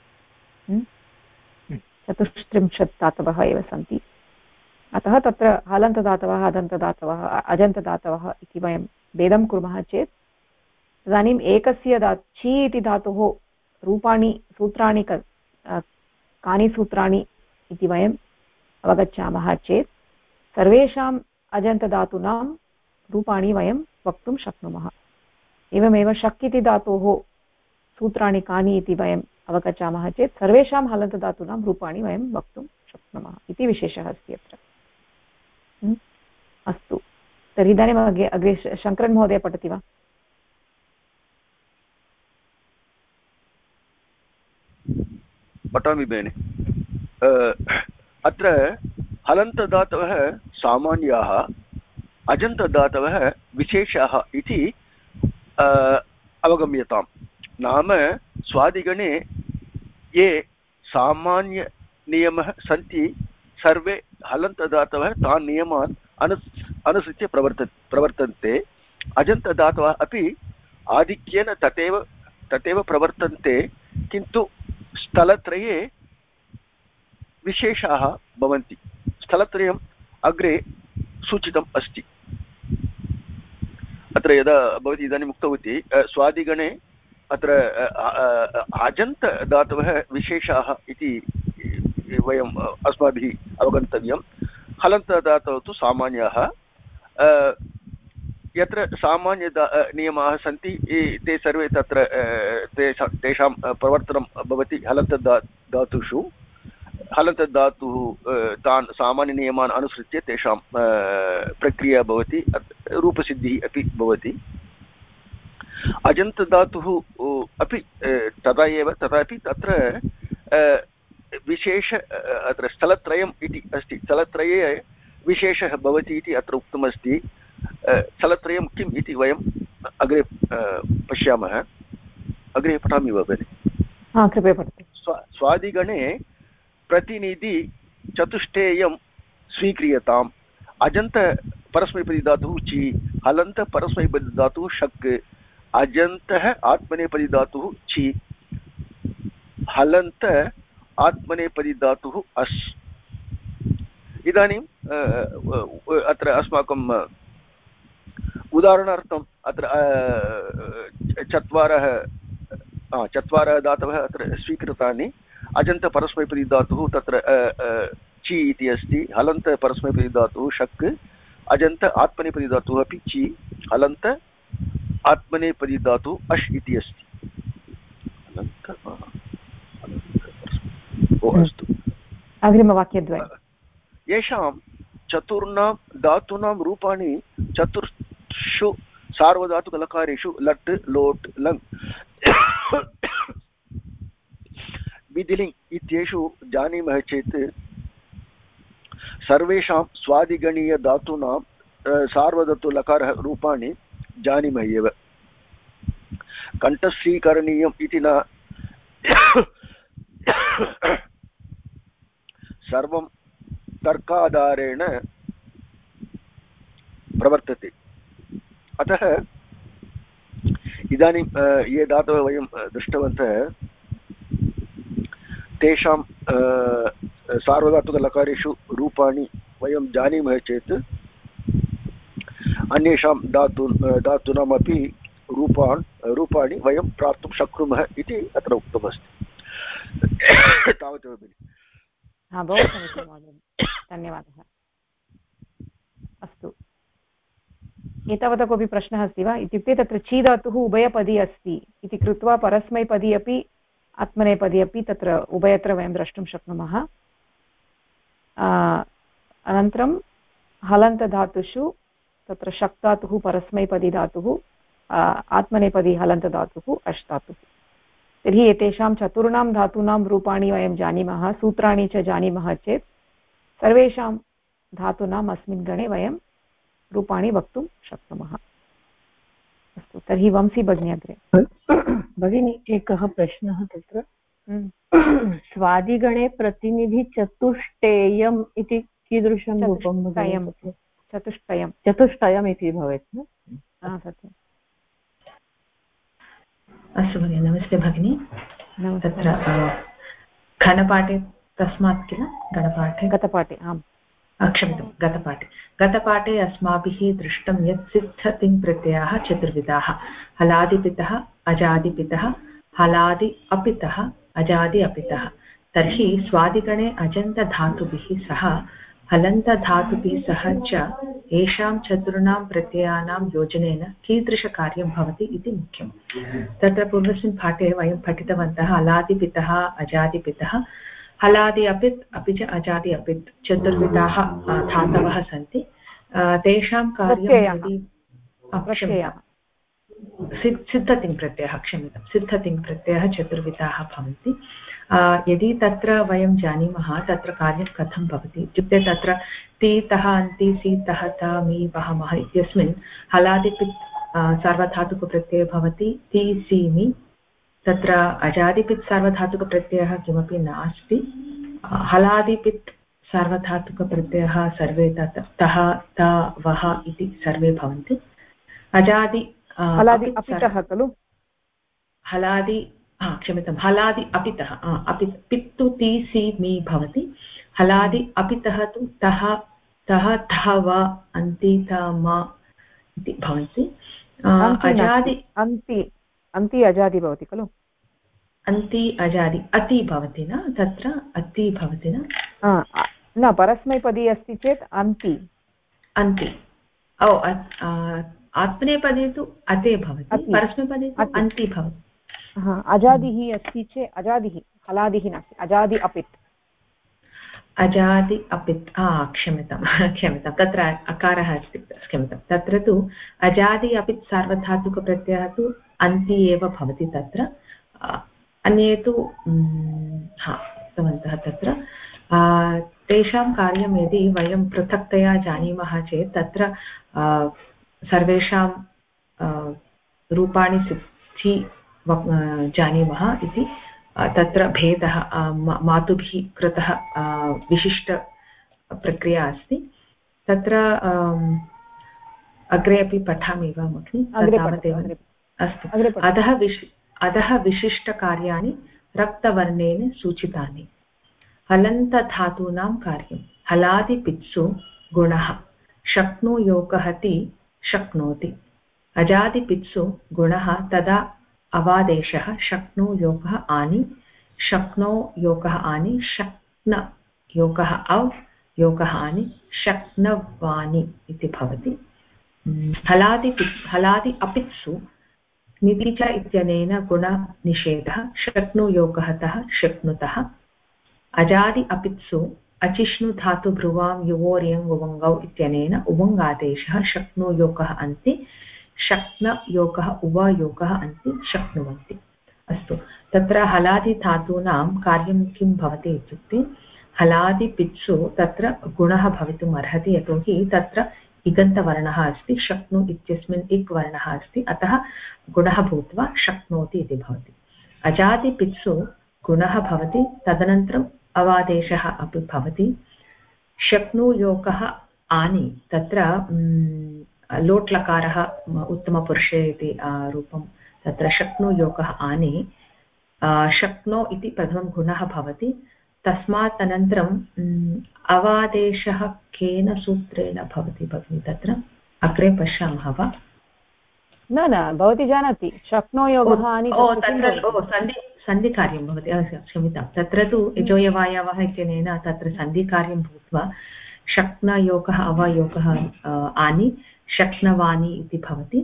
34 धातवः एव सन्ति। अतः तत्र हलन्तधातवः अजन्तधातवः इति वयं भेदं कुर्मः चेत् तदानीम् एकस्य छि इति धातोः रूपाणि सूत्राणि कानि सूत्राणि इति वयम् अवगच्छामः चेत् सर्वेषाम् अजन्तधातूनां रूपाणि वयं वक्तुं शक्नुमः। एवमेव शक् इति धातोः सूत्राणि कानि इति वयम् अवगच्छामः चेत् सर्वेषां हलन्तधातूनां रूपाणि वयं वक्तुं शक्नुमः इति विशेषः अस्ति अत्र। अस्तु, तर्हि इदानीम् अग्रे शङ्करन् महोदय पठति वा? पठामि भगिनि। अत्र हलन्तधातवः सामान्याः, अजन्तधातवः विशेषाः इति अवगम्यताम्। नाम स्वादिगणे ये सामान्यनियमः सन्ति सर्वे हलन्तदातवः तान् नियमान् अनुसृत्य प्रवर्तन्ते अजन्तदातवः अपि आधिक्येन तथैव प्रवर्तन्ते किन्तु स्थलत्रये विशेषाः भवन्ति स्थलत्रयम् अग्रे सूचितम् अस्ति अत्र यदा भवती इदानीम् उक्तवती स्वादिगणे अत्र अजन्तदातवः विशेषाः इति वयम् अस्माभिः अवगन्तव्यं हलन्तदातवः तु सामान्याः यत्र सामान्य नियमाः सन्ति ते सर्वे तत्र तेषां प्रवर्तनं भवति हलन्तदातुषु हलन्तदातुः तान् सामान्यनियमान् अनुसृत्य तेषां प्रक्रिया भवति रूपसिद्धिः अपि भवति अजन्तदातुः अपि तथापि तत्र विशेष अत्र स्थलत्रयम् इति अस्ति स्थलत्रये विशेषः भवति इति अत्र उक्तमस्ति स्थलत्रयं किम् इति वयम् अग्रे पश्यामः अग्रे पठामि वा भगिनि कृपया पठतु स्वादिगणे प्रतिनिधि चतुष्टेयं स्वीक्रियताम् अजन्त परस्मैपदिधातुः ची हलन्त परस्मैपदिधातुः शक् अजन्तः आत्मनेपदिधातुः ची हलन्त आत्मनेपदिधातुः अस् इदानीम् अत्र अस्माकं उदाहरणार्थम् अत्र चत्वारः धातवः अत्र स्वीकृतानि अजन्तपरस्मैपदिधातुः तत्र ची इति अस्ति हलन्त परस्मैपदिधातुः शक् अजन्त आत्मनेपदिधातुः अपि ची हलन्त आत्मनेपदिधातुः अश् इति अस्ति अस्तु अग्रिमवाक्यद्वयम् येषां चतुर्णां धातूनां रूपाणि चतुर्षु सार्वधातुकलकारेषु लट् लोट् लङ् विधिलिङ् इत्येषु जानीमः चेत् सर्वेषां स्वादिगणीयधातूनां सार्वधातुलकारः रूपाणि जानीमः एव कण्ठस्थीकरणीयम् इति न सर्वं तर्काधारेण प्रवर्तते अतः इदानीं ये धातवः वयं दृष्टवन्तः तेषां सार्वधातुकलकारेषु रूपाणि वयं जानीमः चेत् अन्येषां धातूनामपि रूपाणि वयं प्राप्तुं शक्नुमः इति अत्र उक्तमस्ति तावदेव भगिनि बहु समीचीनं महोदय धन्यवादः अस्तु एतावता कोऽपि प्रश्नः अस्ति वा इत्युक्ते तत्र ची धातुः उभयपदी अस्ति इति कृत्वा परस्मैपदी अपि आत्मनेपदी अपि तत्र उभयत्र वयं द्रष्टुं शक्नुमः अनन्तरं हलन्तधातुषु तत्र शक् धातुः परस्मैपदी धातुः आत्मनेपदी हलन्तधातुः अश् धातुः तर्हि एतेषां चतुर्णां धातूनां रूपाणि वयं जानीमः सूत्राणि च जानीमः चेत् सर्वेषां धातूनाम् अस्मिन् गणे वयं रूपाणि वक्तुं शक्नुमः अस्तु तर्हि वंशी भगिनी अग्रे भगिनी एकः प्रश्नः तत्र स्वादिगणे प्रतिनिधिचतुष्टेयम् इति कीदृशं रूपं चतुष्टयम् इति भवेत् सत्यम् अस्तु भगिनि नमस्ते भगिनि तत्र घनपाठे तस्मात् किल गतपाठे आम् क्षम्यतां गतपाठे अस्माभिः दृष्टं यत् सिद्धतिङ् प्रत्ययाः चतुर्विधाः हलादिपितः अजादिपितः हलादि अपितः अजादि अपितः तर्हि स्वादिगणे अजन्तधातुभिः सह हलन्तधातुभिः सह च येषां चतुर्णां प्रत्ययानां योजनेन कीदृशकार्यं भवति इति मुख्यं तत्र पूर्वस्मिन् पाठे वयं पठितवन्तः हलादिपितः अजादिपितः हलादि अपित् अपि च अजादि अपित् चतुर्विधाः धातवः सन्ति तेषां कार्यं सिद्धतिङ्प्रत्ययः क्षम्यतां सिद्धतिङ्प्रत्ययः चतुर्विधाः भवन्ति यदि तत्र वयं जानीमः तत्र कार्यं कथं भवति इत्युक्ते तत्र ति तः अन्ति सि तः त मी वः मः इत्यस्मिन् हलादिपित् सार्वधातुकप्रत्ययः भवति ति सि मि तत्र अजादिपित् सार्वधातुकप्रत्ययः किमपि नास्ति हलादिपित् सार्वधातुकप्रत्ययः सर्वे तः ता वः इति सर्वे भवन्ति अजादि अपितः खलु हलादि क्षम्यतां हलादि अपितः पित्तु ति सि मी भवति हलादि अपितः तु तः तः वा अन्ति ता मा इति भवन्ति अजादि अन्ति अजादि भवति खलु अन्ति अजादि अति भवति न तत्र अति भवति न परस्मैपदी अस्ति चेत् अन्ति आत्मनेपदे तु अते भवति परस्मैपदे तु अन्ति भवति अजादिः अस्ति चेत् अजादिः हलादिः नास्ति अजादि अपित् अजादि अपित् क्षम्यतां तत्र अकारः अस्ति क्षम्यतां तत्र तु अजादि अपित् सार्वधातुकप्रत्ययः तु अन्ति एव भवति तत्र अन्ये तु उक्तवन्तः तत्र तेषां कार्यं यदि वयं पृथक्तया जानीमः चेत् तत्र सर्वेषां रूपाणि सिद्धि जानीमः इति तत्र भेदः मातुभिः कृतः विशिष्टप्रक्रिया अस्ति तत्र अग्रे अपि पठामि वा भगिनि तावदेव अस्तु अधः विशिष्टकार्याणि रक्तवर्णेन सूचितानि हलन्तधातूनां कार्यं हलादिपित्सु गुणः शक्नुयोगः ति शक्नोति अजादिपित्सु गुणः तदा अवादेशः शक्नुयोगः आनि शक्नो योगः आनि शक्न योगः अव् योगः आनि शक्नवानि इति भवति हलादि अपित्सु निति च इत्यनेन गुणनिषेधः शक्नुयोगः तः शक्नुतः अजादि अपित्सु अचिष्णु धातु भ्रुवां युवोर्यङ् उवङ्गौ इत्यनेन उवङ्गादेशः शक्नुयोगः अन्ति शक्नयोगः उवयोगः अन्ति शक्नुवन्ति अस्तु तत्र हलादिधातूनां कार्यं किं भवति इत्युक्ते हलादिपित्सु तत्र गुणः भवितुम् अर्हति यतोहि तत्र इगन्तवर्णः अस्ति शक्नु इत्यस्मिन् इक् वर्णः अस्ति अतः गुणः भूत्वा शक्नोति इति भवति अजादिपित्सु गुणः भवति तदनन्तरम् अवादेशः अपि भवति शक्नुयोगः आनि तत्र लोट्लकारः उत्तमपुरुषे इति रूपं तत्र शक्नुयोगः आनि शक्नो इति प्रथमं गुणः भवति तस्मात् अनन्तरम् अवादेशः केन सूत्रेण भवति भगिनि तत्र अग्रे पश्यामः वा न भवती जानाति शक्नोयोगः आनि सन्धिकार्यं भवति क्षम्यतां तत्र तु यजोयवायवः इत्यनेन तत्र सन्धिकार्यं भूत्वा शक्नयोगः अवयोगः आनि शक्नवानि इति भवति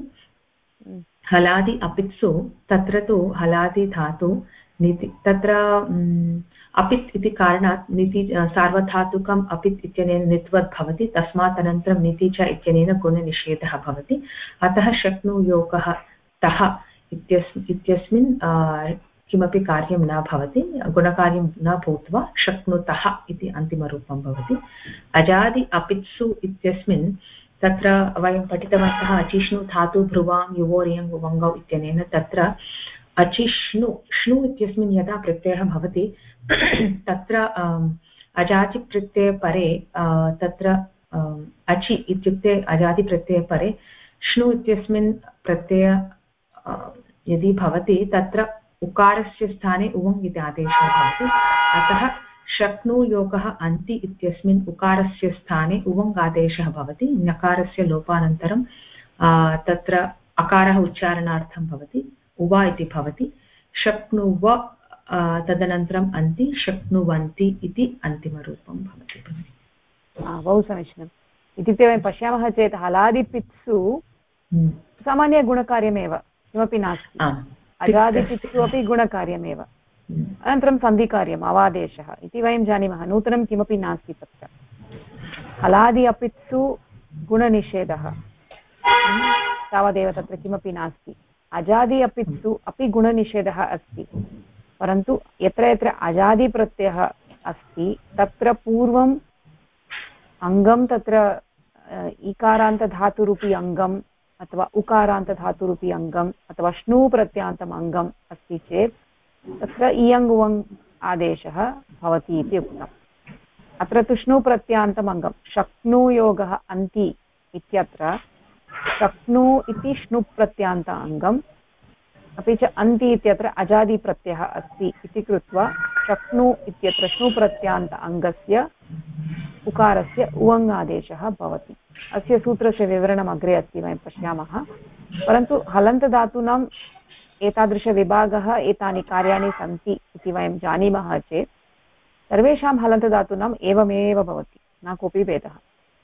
हलादि अपित्सु तत्र तु हलादि धातु निति तत्र अपित् इति कारणात् निति सार्वधातुकम् अपित् इत्यनेन नित्वत् भवति तस्मात् अनन्तरं निति च इत्यनेन गुणनिषेधः भवति अतः शक्नुयोगः तः इत्यस्मिन् किमपि कार्यं न भवति गुणकार्यं न भूत्वा शक्नुतः इति अन्तिमरूपं भवति अजादि अपित्सु इत्यस्मिन् तत्र वयं पठितवन्तः अचिष्णु धातु भ्रुवां युवोर्यङ् उवङ्गौ इत्यनेन तत्र अचिष्णु श्नु इत्यस्मिन् यदा प्रत्ययः भवति तत्र अजादिप्रत्ययपरे तत्र अचि इत्युक्ते अजादिप्रत्ययपरे श्नु इत्यस्मिन् प्रत्यय यदि भवति तत्र उकारस्य स्थाने उवङ् इति आदेशः भवति अतः शक्नुयोगः अन्ति इत्यस्मिन् उकारस्य स्थाने उवङ् आदेशः भवति नकारस्य लोपानन्तरं तत्र अकारः उच्चारणार्थं भवति उवा इति भवति शक्नुव तदनन्तरम् अन्ति शक्नुवन्ति इति अन्तिमरूपं भवति बहु समीचीनम् इत्युक्ते वयं पश्यामः चेत् हलादिपित्सु सामान्यगुणकार्यमेव किमपि नास्ति अजादिपित्सु अपि गुणकार्यमेव अनन्तरं सन्धिकार्यम् अवादेशः इति वयं जानीमः नूतनं किमपि नास्ति तत्र हलादि अपित्सु गुणनिषेधः तावदेव तत्र किमपि नास्ति अजादि अपित्सु अपि गुणनिषेधः अस्ति परन्तु यत्र यत्र अजादिप्रत्ययः अस्ति तत्र पूर्वम् अङ्गं तत्र इकारान्तधातुरूपी अङ्गम् अथवा उकारान्तधातुरूपी अङ्गम् अथवा श्नु प्रत्यान्तम् अङ्गम् अस्ति चेत् तत्र इयङ् उवङ् आदेशः भवति इति उक्तम् अत्र तु श्नु प्रत्यान्तम् अङ्गं शक्नुयोगः अन्ति इत्यत्र शक्नु इति श्नु प्रत्यान्त अङ्गम् अपि च अन्ति इत्यत्र अजादिप्रत्ययः अस्ति इति कृत्वा शक्नु इत्यत्र श्नु प्रत्यान्त अङ्गस्य उकारस्य उवङ्गादेशः भवति। अस्य सूत्रस्य विवरणम् अग्रे अस्ति, वयं पश्यामः। परन्तु हलन्तधातूनाम् एतादृशविभागः एतानि कार्याणि सन्ति इति वयं जानीमः चेत् सर्वेषां हलन्तधातूनाम् एवमेव भवति, न कोऽपि भेदः।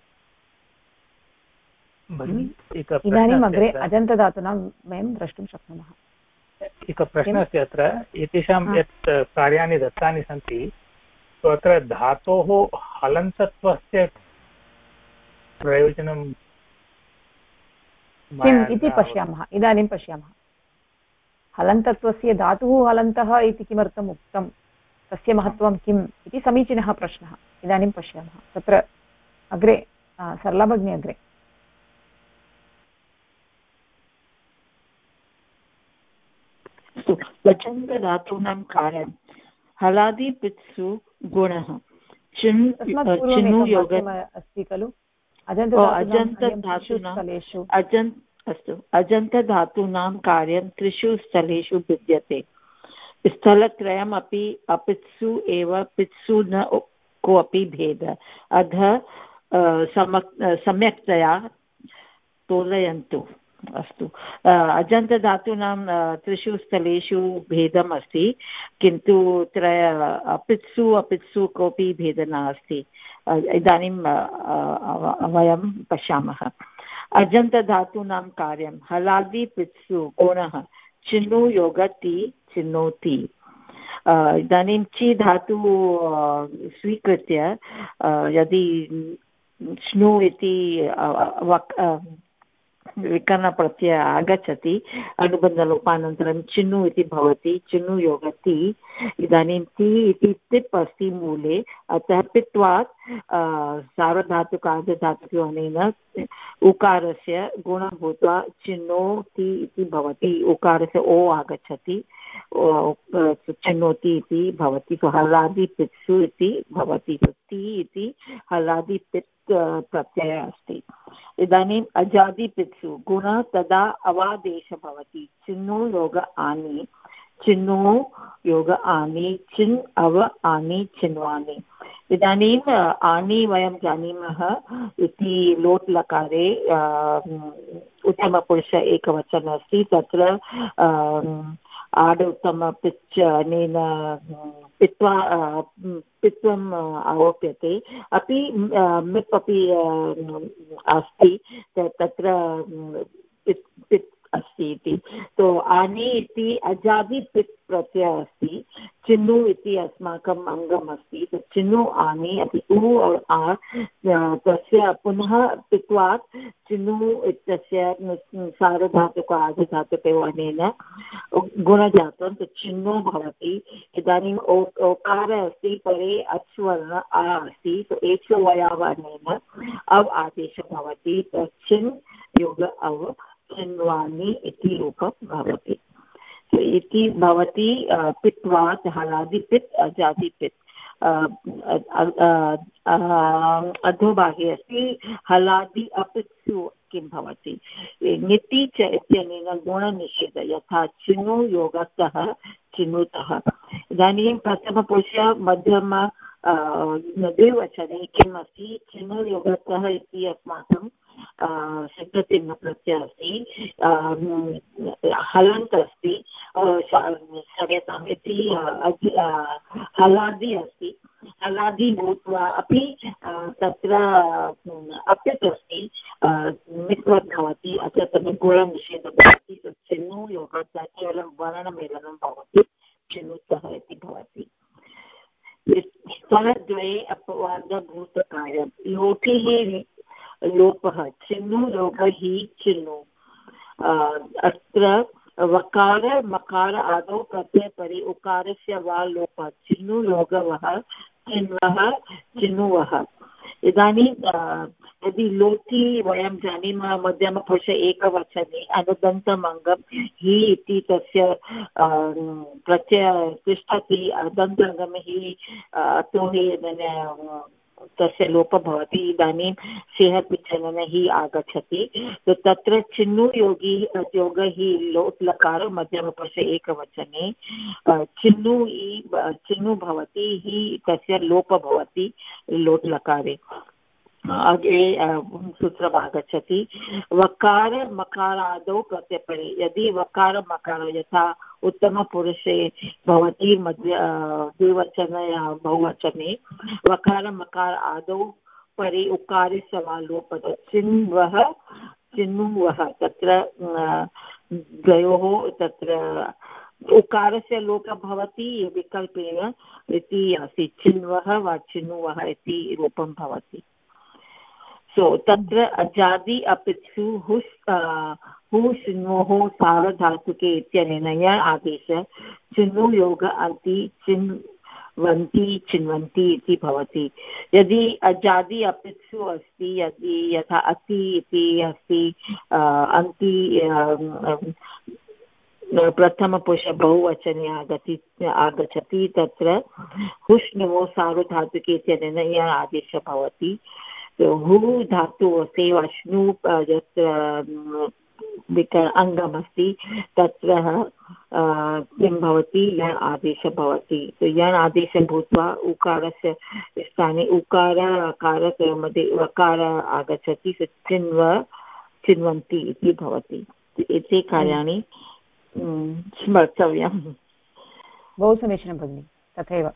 इदानीम् अग्रे अजन्तधातूनां वयं द्रष्टुं शक्नुमः। एकः प्रश्नः अस्ति अत्र, एतेषां यत् कार्याणि दत्तानि सन्ति अत्र धातोः हलन्तत्वस्य प्रयोजनं किम् इति पश्यामः। इदानीं पश्यामः। हलन्तत्वस्य धातुः हलन्तः इति किमर्थम् उक्तं, तस्य महत्त्वं किम् इति समीचीनः प्रश्नः। इदानीं पश्यामः तत्र अग्रे सरला भगिनी अग्रे। वचन्तधातूनां कार्यं हलादिपित्सु गुणः चिनु योगः अस्ति खलु। अजन्तधातूनां कार्यं त्रिषु स्थलेषु विद्यते। स्थलत्रयम् अपि अपित्सु एव, पित्सु न कोऽपि भेदः। अधः सम्यक्तया तोलयन्तु। अस्तु, अजन्तधातूनां त्रिषु स्थलेषु भेदम् अस्ति, किन्तु अपित्सु कोऽपि भेदः नास्ति। इदानीं वयं पश्यामः। अजन्तधातूनां कार्यं हलादिपित्सु गुणः चिनु योगति चिनोति। इदानीं ची धातु स्वीकृत्य यदि श्नु इति विकरणप्रत्ययः आगच्छति, अनुबन्धलोपानन्तरं चिनु इति भवति, चिनु योगति। इदानीं ति इति तिप् अस्ति मूले, अतः पित्वात् सार्वधातुक आर्धधातुकयोनेन उकारस्य गुणं भूत्वा चिनोति इति भवति। उकारस्य ओ आगच्छति, चिनोति इति भवति। हलादिपित्सु इति भवति। ति इति हलादिपित् प्रत्ययः अस्ति। इदानीम् अजादिपित्सु गुणः तदा अवादेशः भवति। चिन्नु योग आनि, चिन्नु योग आनि, चिन् अव आनि चिन्वानि। इदानीम् आनि वयं जानीमः इति लोट् लकारे उत्तमपुरुष एकवचनम् अस्ति। तत्र आड् उत्तमपिच् अनेन पित्वम् आरोप्यते। अपि मिप् अपि अस्ति, तत्र पित् अस्ति इति। तो आनि इति अजादिपित् प्रत्ययः अस्ति। चिन्नु इति अस्माकम् अङ्गम् अस्ति। चिन्नु आनि अपि उ और आ तस्य पुनः पित्वात् चिन्नु इत्यस्य सार्वधातुक आर्धधातुकयोनेन गुणजातं चिन्नु भवति। इदानीम् ओकार अस्ति, परे अच्वर्ण आ अस्ति, तो एचवयावर्णेन अव् आदेशः भवति। चिन् योग अव् चिन्वानि इति रूपं भवति। इति भवति पित्वात् हलादिपित् अजादिपित्। अधोभागे अस्ति हलादि अपित्सु किं भवति। ङिति च इत्यनेन गुणनिषेधः, यथा चिनु योगतः चिनुतः। इदानीं प्रथमपुरुषः मध्यम द्विवचने किम् अस्ति, चिनु योगतः इति अस्माकं सिद्धतिङ्गप्रत्ययः अस्ति, हलन्त् अस्ति, क्षम्यताम् इति हलादि अस्ति। हलादि भूत्वा अपि तत्र अपित् अस्ति, मित्वत् भवति, अत्र तत्र गुणनिषेधः भवति। चिनु योगतः केवलं वर्णमेलनं भवति, चिनुतः इति भवति। स्थलद्वये अपवादभूतकार्यं लोटिः लोपः चिनु लोप हि चिनु। अत्र वकार मकार आदौ प्रत्ययपरे उकारस्य वा लोपः चिनु लोगवः चिन्वः चिनुवः। इदानीं यदि लोटि वयं जानीमः मध्यमपुरुष एकवचने अनुदन्तम् अङ्गं हि इति तस्य प्रत्ययः तिष्ठति। अदन्तङ्गं हि अतो हि तस्य लोपः भवति। इदानीं सेहत् विच्छेदन हि आगच्छति, तत्र चिन्नुयोगी योग हि लोट् लकार मध्यमपुरुषे एकवचने चिन्नु भवति, हि तस्य लोपः भवति लोट् लकारे। अग्रे सूत्रम् आगच्छति वकार मकारादौ प्रत्यपरे। यदि वकार मकार यथा उत्तमपुरुषे भवति मध्य द्विवचन या बहुवचने वकार मकार आदौ परे उकारस्य वा लोपः चिन्नुवः तत्र द्वयोः तत्र उकारस्य लोपः भवति विकल्पेन इति अस्ति, चिन्वः वा चिन्नुवः इति रूपं भवति। तत्र अजादि अपित्सु हुष्णोः सार्वधातुके इत्यनेन य आदेश चिन्नु योग अन्ति चिन्वन्ति इति भवति। यदि अजादि अपित्सु अस्ति, यदि यथा अति इति अस्ति, अन्ति प्रथमपुरुष बहुवचने आगच्छति, तत्र हुष्णोः सार्वधातुके इत्यनेन य आदेशः भवति। हु धातु अस्ति अश्नु यत्र अङ्गमस्ति तत्र किं भवति यण् आदेशः भवति। यण् आदेशः भूत्वा उकारस्य स्थाने उकार अकारमध्ये वकार आगच्छति, चिन्वन्ति इति भवति। एते कार्याणि स्मर्तव्यम्। बहु समीचीनं भगिनि। तथैव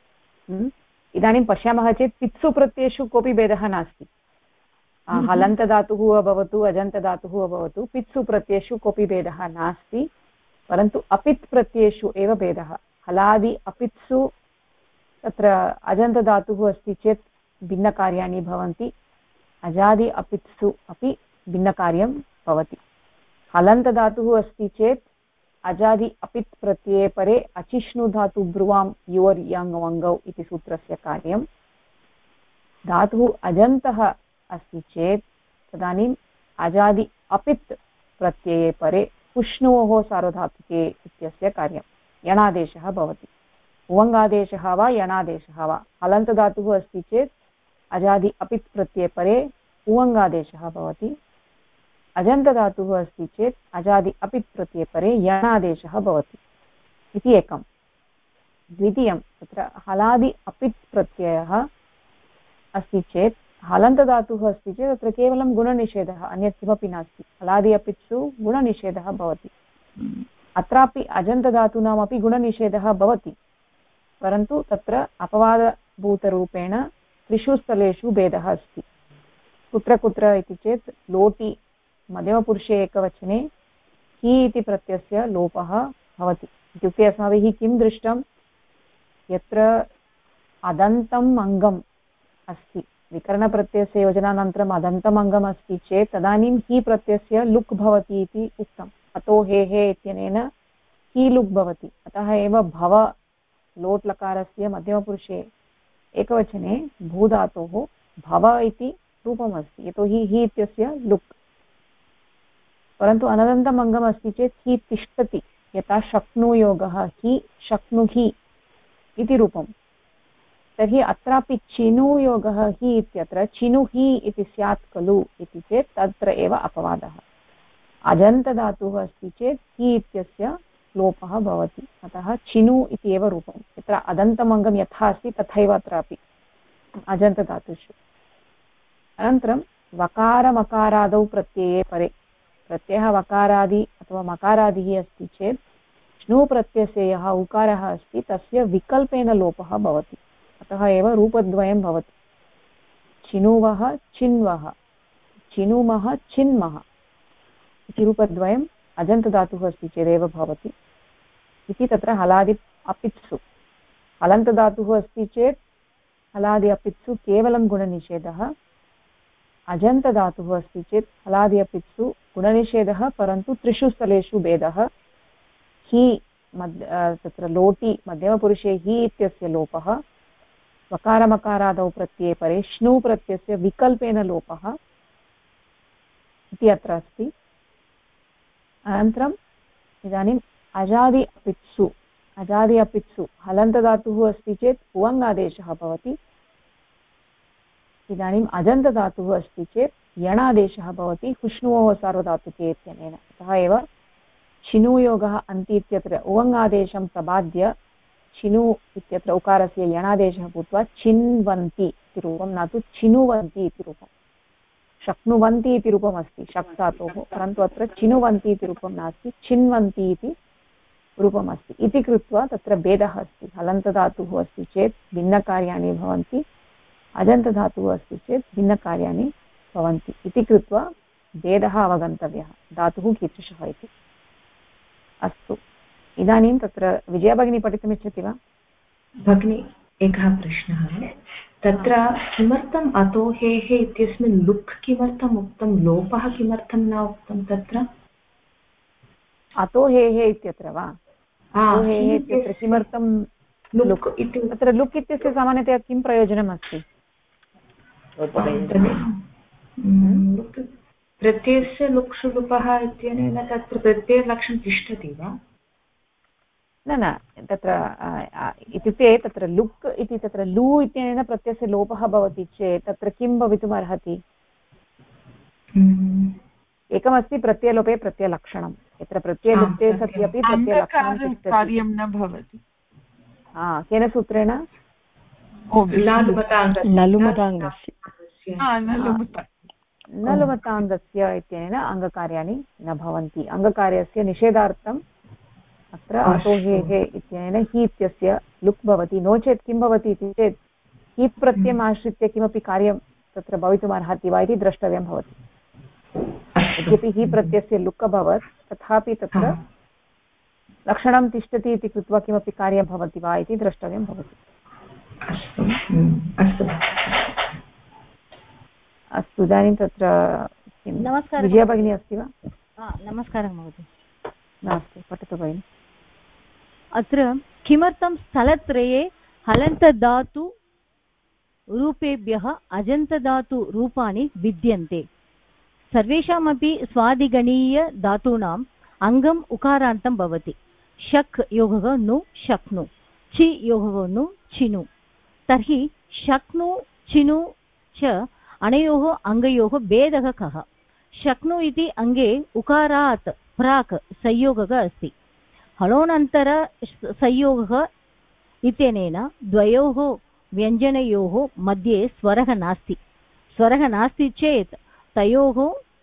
इदानीं पश्यामः चेत् पित्सु प्रत्ययेषु कोऽपि भेदः नास्ति। हलन्तधातुः अभवतु अजन्तधातुः अभवतु, पित्सु प्रत्ययेषु कोऽपि भेदः नास्ति, परन्तु अपित् प्रत्ययेषु एव भेदः। हलादि अपित्सु तत्र अजन्तधातुः अस्ति चेत् भिन्नकार्याणि भवन्ति, अजादि अपित्सु अपि भिन्नकार्यं भवति। हलन्तधातुः अस्ति चेत् अजादि अपित् प्रत्यये परे अचिष्णु धातु ब्रुवां योर् यङ् वङ्गौ इति सूत्रस्य कार्यं। धातुः अजन्तः अस्ति चेत् तदानीम् अजादि अपित् प्रत्यये परे पुष्णोः सार्वधातुके इत्यस्य कार्यं यणादेशः भवति। उवङ्गादेशः वा यणादेशः वा। हलन्तधातुः अस्ति चेत् अजादि अपित् प्रत्यये परे उवङ्गादेशः भवति। अजन्तधातुः अस्ति चेत् अजादि अपित् प्रत्यये परे यणादेशः भवति इति एकं। द्वितीयं, तत्र हलादि अपित् प्रत्ययः अस्ति चेत् हलन्तधातुः अस्ति चेत् तत्र केवलं गुणनिषेधः, अन्यत् किमपि नास्ति। हलादि अपित्सु गुणनिषेधः भवति। अत्रापि अजन्तधातूनामपि गुणनिषेधः भवति, परन्तु तत्र अपवादभूतरूपेण त्रिषु स्थलेषु भेदः अस्ति। कुत्र कुत्र इति चेत् लोटि मध्यमपुरुषे एकवचने हि इति प्रत्ययस्य लोपः भवति। इत्युक्ते अस्माभिः किं दृष्टं, यत्र अदन्तम् अङ्गम् अस्ति, विकरणप्रत्ययस्य योजनानन्तरम् अदन्तम् अङ्गम् अस्ति चेत् तदानीं हि प्रत्ययस्य लुक् भवति इति उक्तम्। अतो हे इत्यनेन हि लुक् भवति। अतः एव भव लोट् लकारस्य मध्यमपुरुषे एकवचने भूधातोः भव इति रूपमस्ति, यतोहि हि इत्यस्य लुक्। परन्तु अनदन्तम् अङ्गम् अस्ति चेत् हि तिष्ठति, यथा शक्नुयोगः हि शक्नुहि इति रूपं। तर्हि अत्रापि चिनुयोगः हि इत्यत्र चिनुहि इति स्यात् खलु इति चेत् तत्र एव अपवादः। अजन्तधातुः अस्ति चेत् हि इत्यस्य लोपः भवति, अतः चिनु इति एव रूपं। यत्र अदन्तम् अङ्गं यथा अस्ति तथैव अत्रापि अजन्तधातुषु। अनन्तरं वकारमकारादौ प्रत्यये परे, प्रत्ययः वकारादि अथवा मकारादिः अस्ति चेत् श्नु प्रत्ययस्य यः उकारः अस्ति तस्य विकल्पेन लोपः भवति। अतः एव रूपद्वयं भवति, चिनुवः चिन्वः, चिनुमः चिन्मः इति रूपद्वयम् अजन्तधातुः अस्ति चेदेव भवति इति तत्र हलादि अपित्सु। हलन्तधातुः अस्ति चेत् हलादि अपित्सु केवलं गुणनिषेधः, अजन्तधातुः अस्ति चेत् हलादि अपित्सु गुणनिषेधः, परन्तु त्रिषु स्थलेषु भेदः। हि तत्र लोटि मध्यमपुरुषे हि इत्यस्य लोपः, वकारमकारादौ प्रत्यये परे श्नु प्रत्ययस्य विकल्पेन लोपः इति अत्र अस्ति। अनन्तरम् इदानीम् अजादि अपित्सु, अजादि अपित्सु हलन्तधातुः अस्ति चेत् उवङ्गादेशः भवति, इदानीम् अजन्तधातुः अस्ति चेत् यणादेशः भवति हुष्णोः सार्वधातुके इत्यनेन। अतः एव छिनूयोगः अन्ति इत्यत्र उवङ्गादेशं प्रबाद्य छिनु इत्यत्र उकारस्य यणादेशः भूत्वा छिन्वन्ति इति रूपं, न तु छिनुवन्ति इति रूपं। शक्नुवन्ति इति रूपमस्ति शक् धातोः, परन्तु अत्र छिनुवन्ति इति रूपं नास्ति, छिन्वन्ति इति रूपमस्ति। इति कृत्वा तत्र भेदः अस्ति। हलन्तधातुः अस्ति चेत् भिन्नकार्याणि भवन्ति, अजन्तधातुः अस्ति चेत् भिन्नकार्याणि भवन्ति। इति कृत्वा भेदः अवगन्तव्यः, धातुः कीदृशः इति। अस्तु, इदानीं तत्र विजया भगिनी पठितुमिच्छति वा? भगिनी, एकः प्रश्नः। तत्र किमर्थम् अतोहेः इत्यस्मिन् लुक् किमर्थम् उक्तं, लोपः किमर्थं न उक्तं? तत्र अतोहेः इत्यत्र वा? अतोहेः इत्यत्र किमर्थं लुक् इति? तत्र लुक् इत्यस्य सामान्यतया किं प्रयोजनम् अस्ति? प्रत्ययस्य लुक्षु लुपः इत्यनेन तत्र प्रत्ययलक्षणं तिष्ठति वा? न न, तत्र इत्युक्ते तत्र लुक् इति तत्र लू इत्यनेन प्रत्ययस्य लोपः भवति चेत् तत्र किं भवितुम् अर्हति? एकमस्ति प्रत्ययलोपे प्रत्ययलक्षणं, यत्र प्रत्ययलुप्ते सति अपि प्रत्ययलक्षणं कार्यं न भवति। केन सूत्रेण? नलुमताङ्गस्य इत्यनेन अङ्गकार्याणि न भवन्ति। अङ्गकार्यस्य निषेधार्थम् अत्र अतोहेः इत्यनेन हि इत्यस्य लुक् भवति। नो चेत् किं भवति इति चेत् हि प्रत्ययम् आश्रित्य किमपि कार्यं तत्र भवितुम् अर्हति वा इति द्रष्टव्यं भवति। यद्यपि हि प्रत्ययस्य लुक् अभवत् तथापि तत्र लक्षणं तिष्ठति इति कृत्वा किमपि कार्यं भवति वा इति द्रष्टव्यं भवति। अस्तु, इदानीं तत्र विजया भगिनी अस्ति वा? नमस्कारः महोदय। नास्ति, पठतु भगिनि। अत्र किमर्थं स्थलत्रये हलन्तधातु रूपेभ्यः अजन्तधातुरूपाणि विद्यन्ते? सर्वेषामपि स्वादिगणीयधातूनाम् अङ्गम् उकारान्तं भवति। शक् योगः नु शक्नु, चि योगः नु चिनु। तर्हि शक्नु चिनु च अनयोः अङ्गयोः भेदः कः? शक्नु इति अङ्गे उकारात् प्राक् संयोगः अस्ति। हलोनन्तर संयोगः इत्यनेन द्वयोः व्यञ्जनयोः मध्ये स्वरः नास्ति। स्वरः नास्ति चेत् तयोः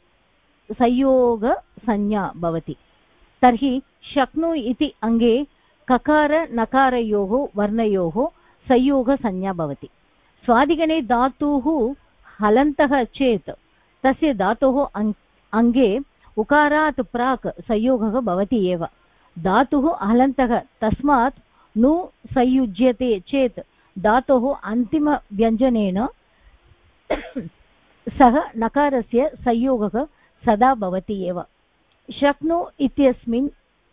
संयोगसंज्ञा भवति। तर्हि शक्नु इति अङ्गे ककार नकारयोः वर्णयोः संयोगसंज्ञा भवति। स्वादिगणे धातुः हलन्तः चेत् तस्य धातोः अङ्गे उकारात् प्राक् संयोगः भवति एव। धातुः हलन्तः, तस्मात् नु संयुज्यते चेत् धातोः अन्तिमव्यञ्जनेन सह नकारस्य संयोगः सदा भवति एव। शक्नु इत्यस्मिन्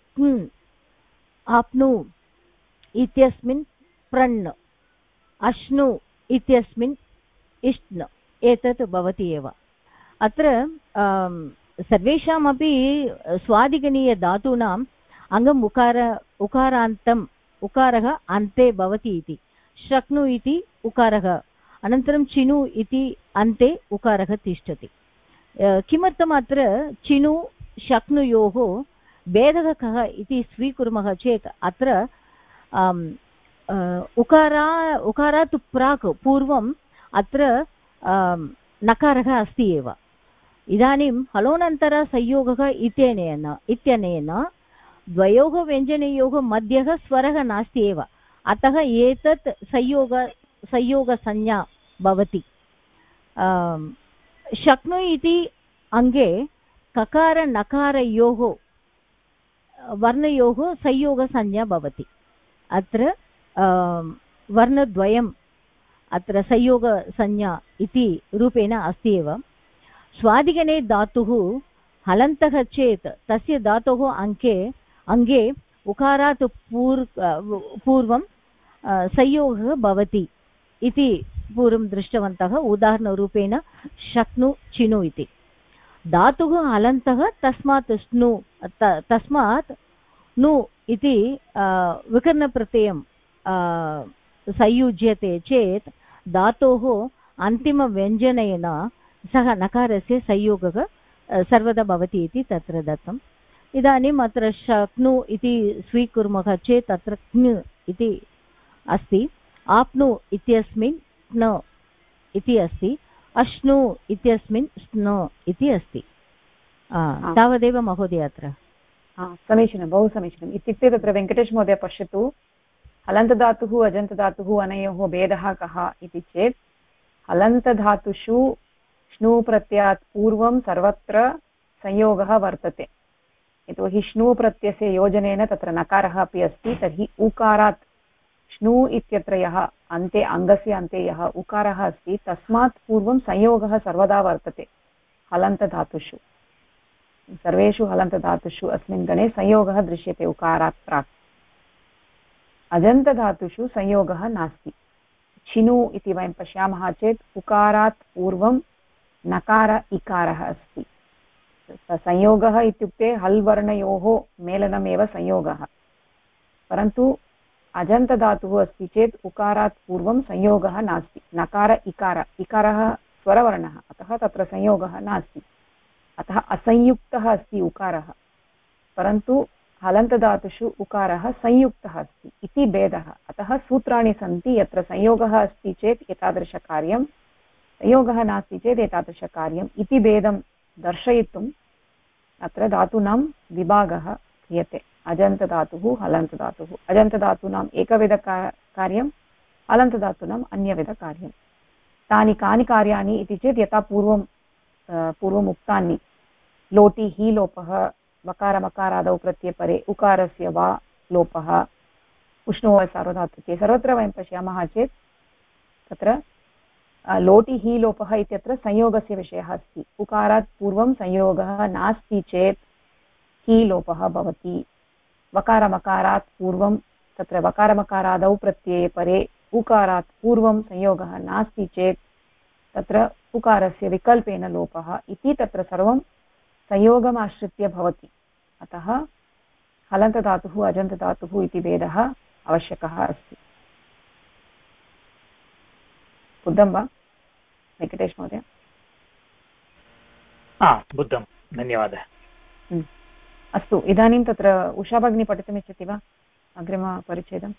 आप्नु इत्यस्मिन् प्रण्, अश्नु इत्यस्मिन् इष्ण एतत् भवति एव। अत्र सर्वेषामपि स्वादिगणीयधातूनाम् अङ्गम् उकारान्तम्, उकारः अन्ते भवति इति। शक्नु इति उकारः, अनन्तरं चिनु इति अन्ते उकारः तिष्ठति। किमर्थम् अत्र चिनु शक्नुयोः भेदः कः इति स्वीकुर्मः चेत् अत्र उकारात् प्राक् पूर्वम् अत्र नकारः अस्ति एव। इदानीं हलोनन्तर संयोगः इत्यनेन द्वयोः व्यञ्जनयोः मध्यः स्वरः नास्ति एव, अतः एतत् संयोगसंज्ञा भवति। शक्नु इति अङ्गे ककार नकारयोः वर्णयोः संयोगसंज्ञा भवति। अत्र वर्णद्वयम् अत्र संयोगसंज्ञा इति रूपेण अस्ति एव। स्वादिगणे धातुः हलन्तः चेत् तस्य धातोः अङ्गे उकारात् पूर्वं संयोगः भवति इति पूर्वं दृष्टवन्तः उदाहरणरूपेण शक्नु चिनु इति। धातुः हलन्तः, तस्मात् नु इति विकरणप्रत्ययं संयुज्यते चेत् धातोः अन्तिमव्यञ्जनेन सः नकारस्य संयोगः सर्वदा भवति इति तत्र दत्तम् इदानीम् अत्र शक्नु इति स्वीकुर्मः चेत् तत्र क्नु इति अस्ति आप्नु इत्यस्मिन् स्न इति अस्ति अश्नु इत्यस्मिन् स्न इति अस्ति तावदेव महोदय अत्र समीचीनं बहु समीचीनम् इत्युक्ते तत्र वेङ्कटेशमहोदय पश्यतु हलन्तधातुः अजन्तधातुः अनयोः भेदः कः इति चेत् हलन्तधातुषु श्नु प्रत्ययात् पूर्वं सर्वत्र संयोगः वर्तते यतोहि श्नु प्रत्ययस्य योजनेन तत्र नकारः अपि अस्ति तर्हि उकारात् श्नु इत्यत्र यः अन्ते अङ्गस्य अन्ते यः उकारः अस्ति तस्मात् पूर्वं संयोगः सर्वदा वर्तते हलन्तधातुषु सर्वेषु हलन्तधातुषु अस्मिन् गणे संयोगः दृश्यते उकारात् प्राक् अजन्तधातुषु संयोगः नास्ति छिनु इति वयं पश्यामः चेत् उकारात् पूर्वं नकार इकारः अस्ति संयोगः इत्युक्ते हल् वर्णयोः मेलनमेव संयोगः परन्तु अजन्तधातुः अस्ति चेत् उकारात् पूर्वं संयोगः नास्ति नकार इकारः स्वरवर्णः अतः तत्र संयोगः नास्ति अतः असंयुक्तः अस्ति उकारः परन्तु हलन्तधातुषु उकारः संयुक्तः अस्ति इति भेदः अतः सूत्राणि सन्ति यत्र संयोगः अस्ति चेत् एतादृशकार्यं संयोगः नास्ति चेत् एतादृशकार्यम् इति भेदं दर्शयितुम् अत्र धातूनां विभागः क्रियते अजन्तधातुः हलन्तधातुः अजन्तधातूनाम् एकविधकार्यं हलन्तधातूनाम् अन्यविधकार्यं तानि कानि कार्याणि इति चेत् यथा पूर्वम् उक्तानि लोटि हि लोपः वकारमकारादौ प्रत्ययपरे उकारस्य वा लोपः उष्णो सार्वधातुके सर्वत्र वयं पश्यामः चेत् तत्र लोटि हि लोपः इत्यत्र संयोगस्य विषयः अस्ति उकारात् पूर्वं संयोगः नास्ति चेत् हि लोपः भवति वकारमकारात् पूर्वं तत्र वकारमकारादौ प्रत्यये परे उकारात् पूर्वं संयोगः नास्ति चेत् तत्र उकारस्य विकल्पेन लोपः इति तत्र सर्वं संयोगमाश्रित्य भवति अतः हलन्तधातुः अजन्तधातुः इति भेदः आवश्यकः अस्ति बुद्धं वा वेङ्कटेश महोदय बुद्धं धन्यवादः अस्तु इदानीं तत्र उषा भगिनी पठितुमिच्छति वा अग्रिमपरिच्छेदम्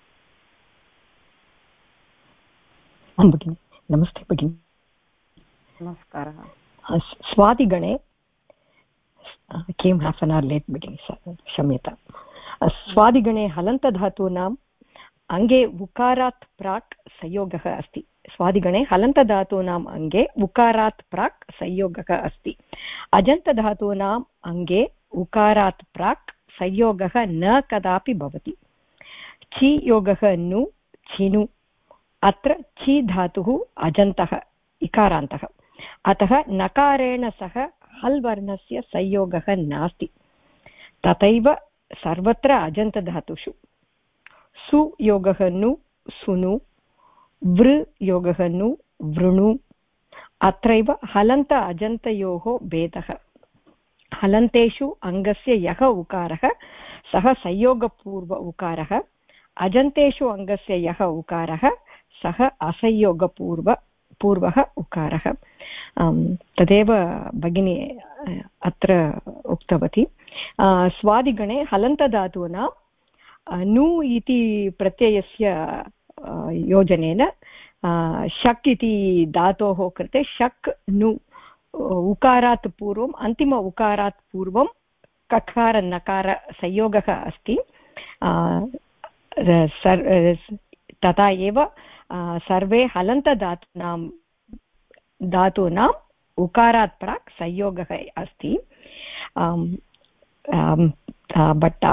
आं भगिनि नमस्ते भगिनि नमस्कारः स्वादिगणे केम् हाफ् एन् आर् लेट् भगिनि क्षम्यतां स्वादिगणे हलन्तधातूनाम् अङ्गे उकारात् प्राक् संयोगः अस्ति स्वादिगणे हलन्तधातूनाम् अङ्गे उकारात् प्राक् संयोगः अस्ति अजन्तधातूनाम् अङ्गे उकारात् प्राक् संयोगः न कदापि भवति छि योगः नु छिनु अत्र छि धातुः अजन्तः इकारान्तः अतः नकारेण सह हल् वर्णस्य संयोगः नास्ति तथैव सर्वत्र अजन्तधातुषु सु योगः नु सुनु वृ योगः नु वृणु अत्रैव हलन्त अजन्तयोः भेदः हलन्तेषु अङ्गस्य यः उकारः सः संयोगपूर्व उकारः अजन्तेषु अङ्गस्य यः उकारः सः असंयोगपूर्वः उकारः तदेव भगिनी अत्र उक्तवती स्वादिगणे हलन्तधातूनां नु इति प्रत्ययस्य योजनेन शक् इति धातोः कृते शक् नु उकारात् पूर्वम् अन्तिम उकारात् पूर्वं ककार नकार संयोगः अस्ति तथा एव सर्वे हलन्तधातूनां उकारात् प्राक् संयोगः अस्ति बट्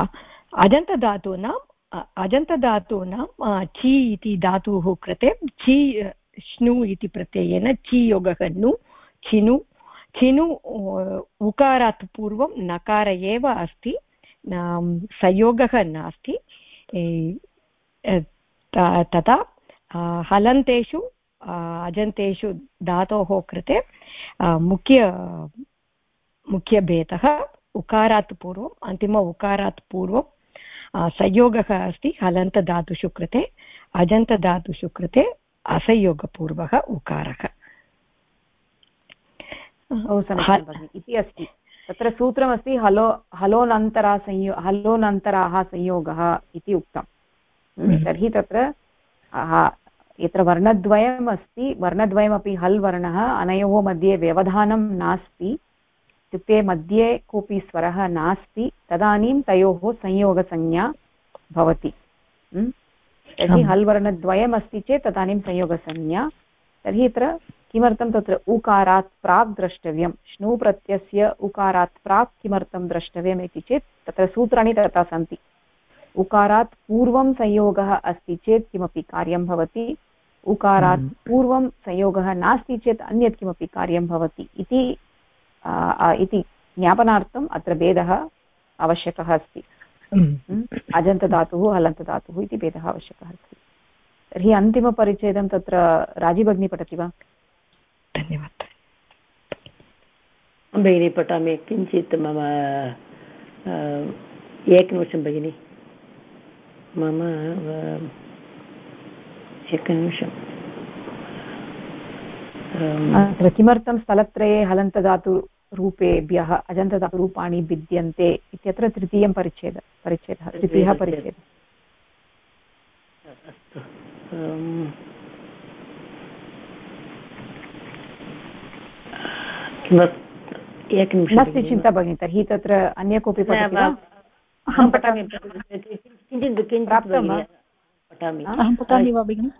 अजन्तधातूनां छि इति धातुः कृते छि श्नु इति प्रत्ययेन छि योगः नु छिनु छिनु उकारात् पूर्वं नकार एव अस्ति संयोगः नास्ति तथा हलन्तेषु अजन्तेषु धातोः कृते मुख्यभेदः उकारात् पूर्वम् अन्तिम उकारात् पूर्वं संयोगः अस्ति हलन्तधातुषु कृते अजन्तधातुषु कृते असंयोगपूर्वः उकारः बहु समीचीनं भगिनि इति अस्ति तत्र सूत्रमस्ति हलोनन्तराः संयोगः इति उक्तं तर्हि तत्र यत्र वर्णद्वयम् अस्ति वर्णद्वयमपि हल् वर्णः अनयोः मध्ये व्यवधानं नास्ति इत्युक्ते मध्ये कोऽपि स्वरः नास्ति तदानीं तयोः संयोगसंज्ञा भवति तर्हि हल् वर्णद्वयम् अस्ति चेत् तदानीं संयोगसंज्ञा तर्हि अत्र किमर्थं तत्र उकारात् प्राक् द्रष्टव्यं श्नु प्रत्ययस्य उकारात् प्राक् किमर्थं द्रष्टव्यम् इति चेत् तत्र सूत्राणि तथा सन्ति उकारात् पूर्वं संयोगः अस्ति चेत् किमपि कार्यं भवति उकारात् पूर्वं संयोगः नास्ति चेत् अन्यत् किमपि कार्यं भवति इति ज्ञापनार्थम् अत्र भेदः आवश्यकः अस्ति अजन्तधातुः हलन्तधातुः इति भेदः आवश्यकः अस्ति तर्हि अन्तिमपरिच्छेदं तत्र राजीभगिनी पठति वा धन्यवादः भगिनी पठामि किञ्चित् मम एकनिमिषं भगिनि मम एकनिमिषम् अत्र किमर्थं स्थलत्रये हलन्तधातुरूपेभ्यः अजन्तधातुरूपाणि भिद्यन्ते इत्यत्र तृतीयः परिच्छेदः अस्तु नास्ति चिन्ता भगिनी तर्हि तत्र अन्य कोऽपि पठति वा अहं पठामि किञ्चित् अहं पठामि वा भगिनि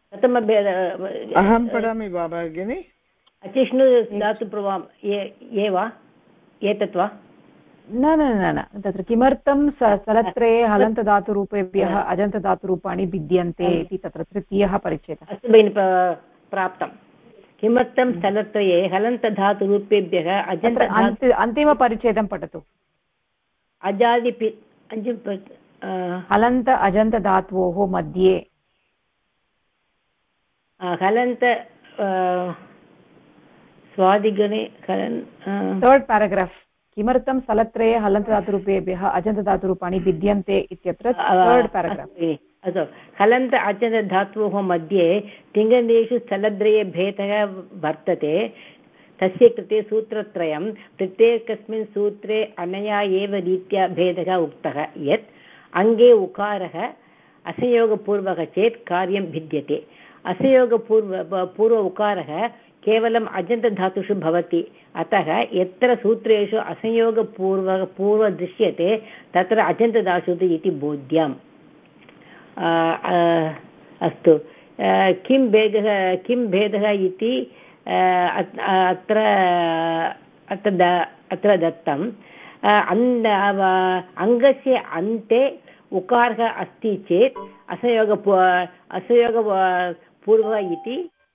अहं पठामि वा भगिनि अचिष्णु धातुप्रवाहं ये वा एतत् वा न न न न तत्र किमर्थं स्थलत्रये हलन्तधातुरूपेभ्यः अजन्तधातुरूपाणि भिद्यन्ते इति तत्र तृतीयः परिच्छेदः अस्तु भगिनि प्राप्तं किमर्थं स्थलत्रये हलन्तधातुरूपेभ्यः अन्तिमपरिच्छेदं पठतु हलन्त अजन्तधातोः मध्ये हलन्त स्वादिगणे थर्ड् पेराग्राफ् किमर्थं स्थलत्रये हलन्तधातुरूपेभ्यः अजन्तधातुरूपाणि भिद्यन्ते इत्यत्र थर्ड् पेराग्राफ् हलन्त अजन्तधातोः मध्ये तिङन्तेषु स्थलद्वये भेदः वर्तते तस्य कृते सूत्रत्रयं प्रत्येकस्मिन् सूत्रे अनया एव रीत्या भेदः उक्तः यत् अङ्गे उकारः असंयोगपूर्वकः चेत् कार्यं भिद्यते पूर्व उकारः केवलम् अजन्तधातुषु भवति अतः यत्र सूत्रेषु असंयोगपूर्व दृश्यते तत्र अजन्तधातुः इति बोध्यम् अस्तु किं भेदः इति अत्र दत्तम् अङ्गस्य अन्ते उकारः अस्ति चेत् असंयोगपूर्वः इति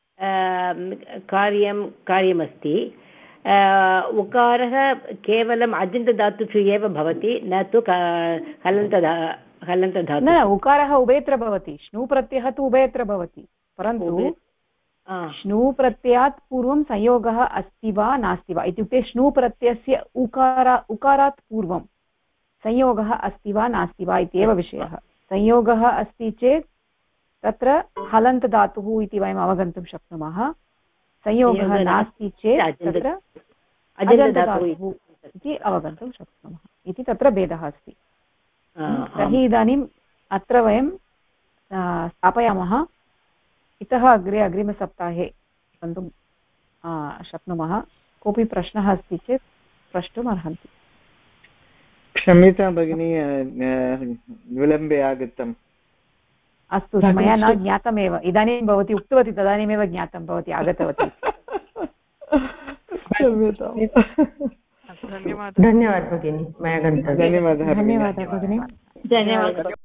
कार्यमस्ति उकारः केवलम् अजन्तधातुषु एव भवति न तु हलन्तधातु न उकारः उभयत्र भवति श्नु प्रत्ययः तु उभयत्र भवति परन्तु श्नु प्रत्ययात् पूर्वं संयोगः अस्ति वा नास्ति वा इत्युक्ते श्नु प्रत्ययस्य उकारात् पूर्वं संयोगः अस्ति वा नास्ति वा इत्येव विषयः संयोगः अस्ति चेत् तत्र हलन्तधातुः इति वयम् अवगन्तुं शक्नुमः संयोगः नास्ति चेत् तत्र अजन्तधातुः इति अवगन्तुं शक्नुमः इति तत्र भेदः अस्ति तर्हि इदानीम् अत्र वयं स्थापयामः इतः अग्रे अग्रिमसप्ताहे गन्तुं शक्नुमः कोऽपि प्रश्नः अस्ति चेत् प्रष्टुम् अर्हन्ति क्षम्यतां भगिनी विलम्बे आगतम् अस्तु मया न ज्ञातमेव इदानीं भवती उक्तवती तदानीमेव ज्ञातं भवती आगतवती धन्यवादः भगिनी मया गन्तव्यं धन्यवादः भगिनी धन्यवादः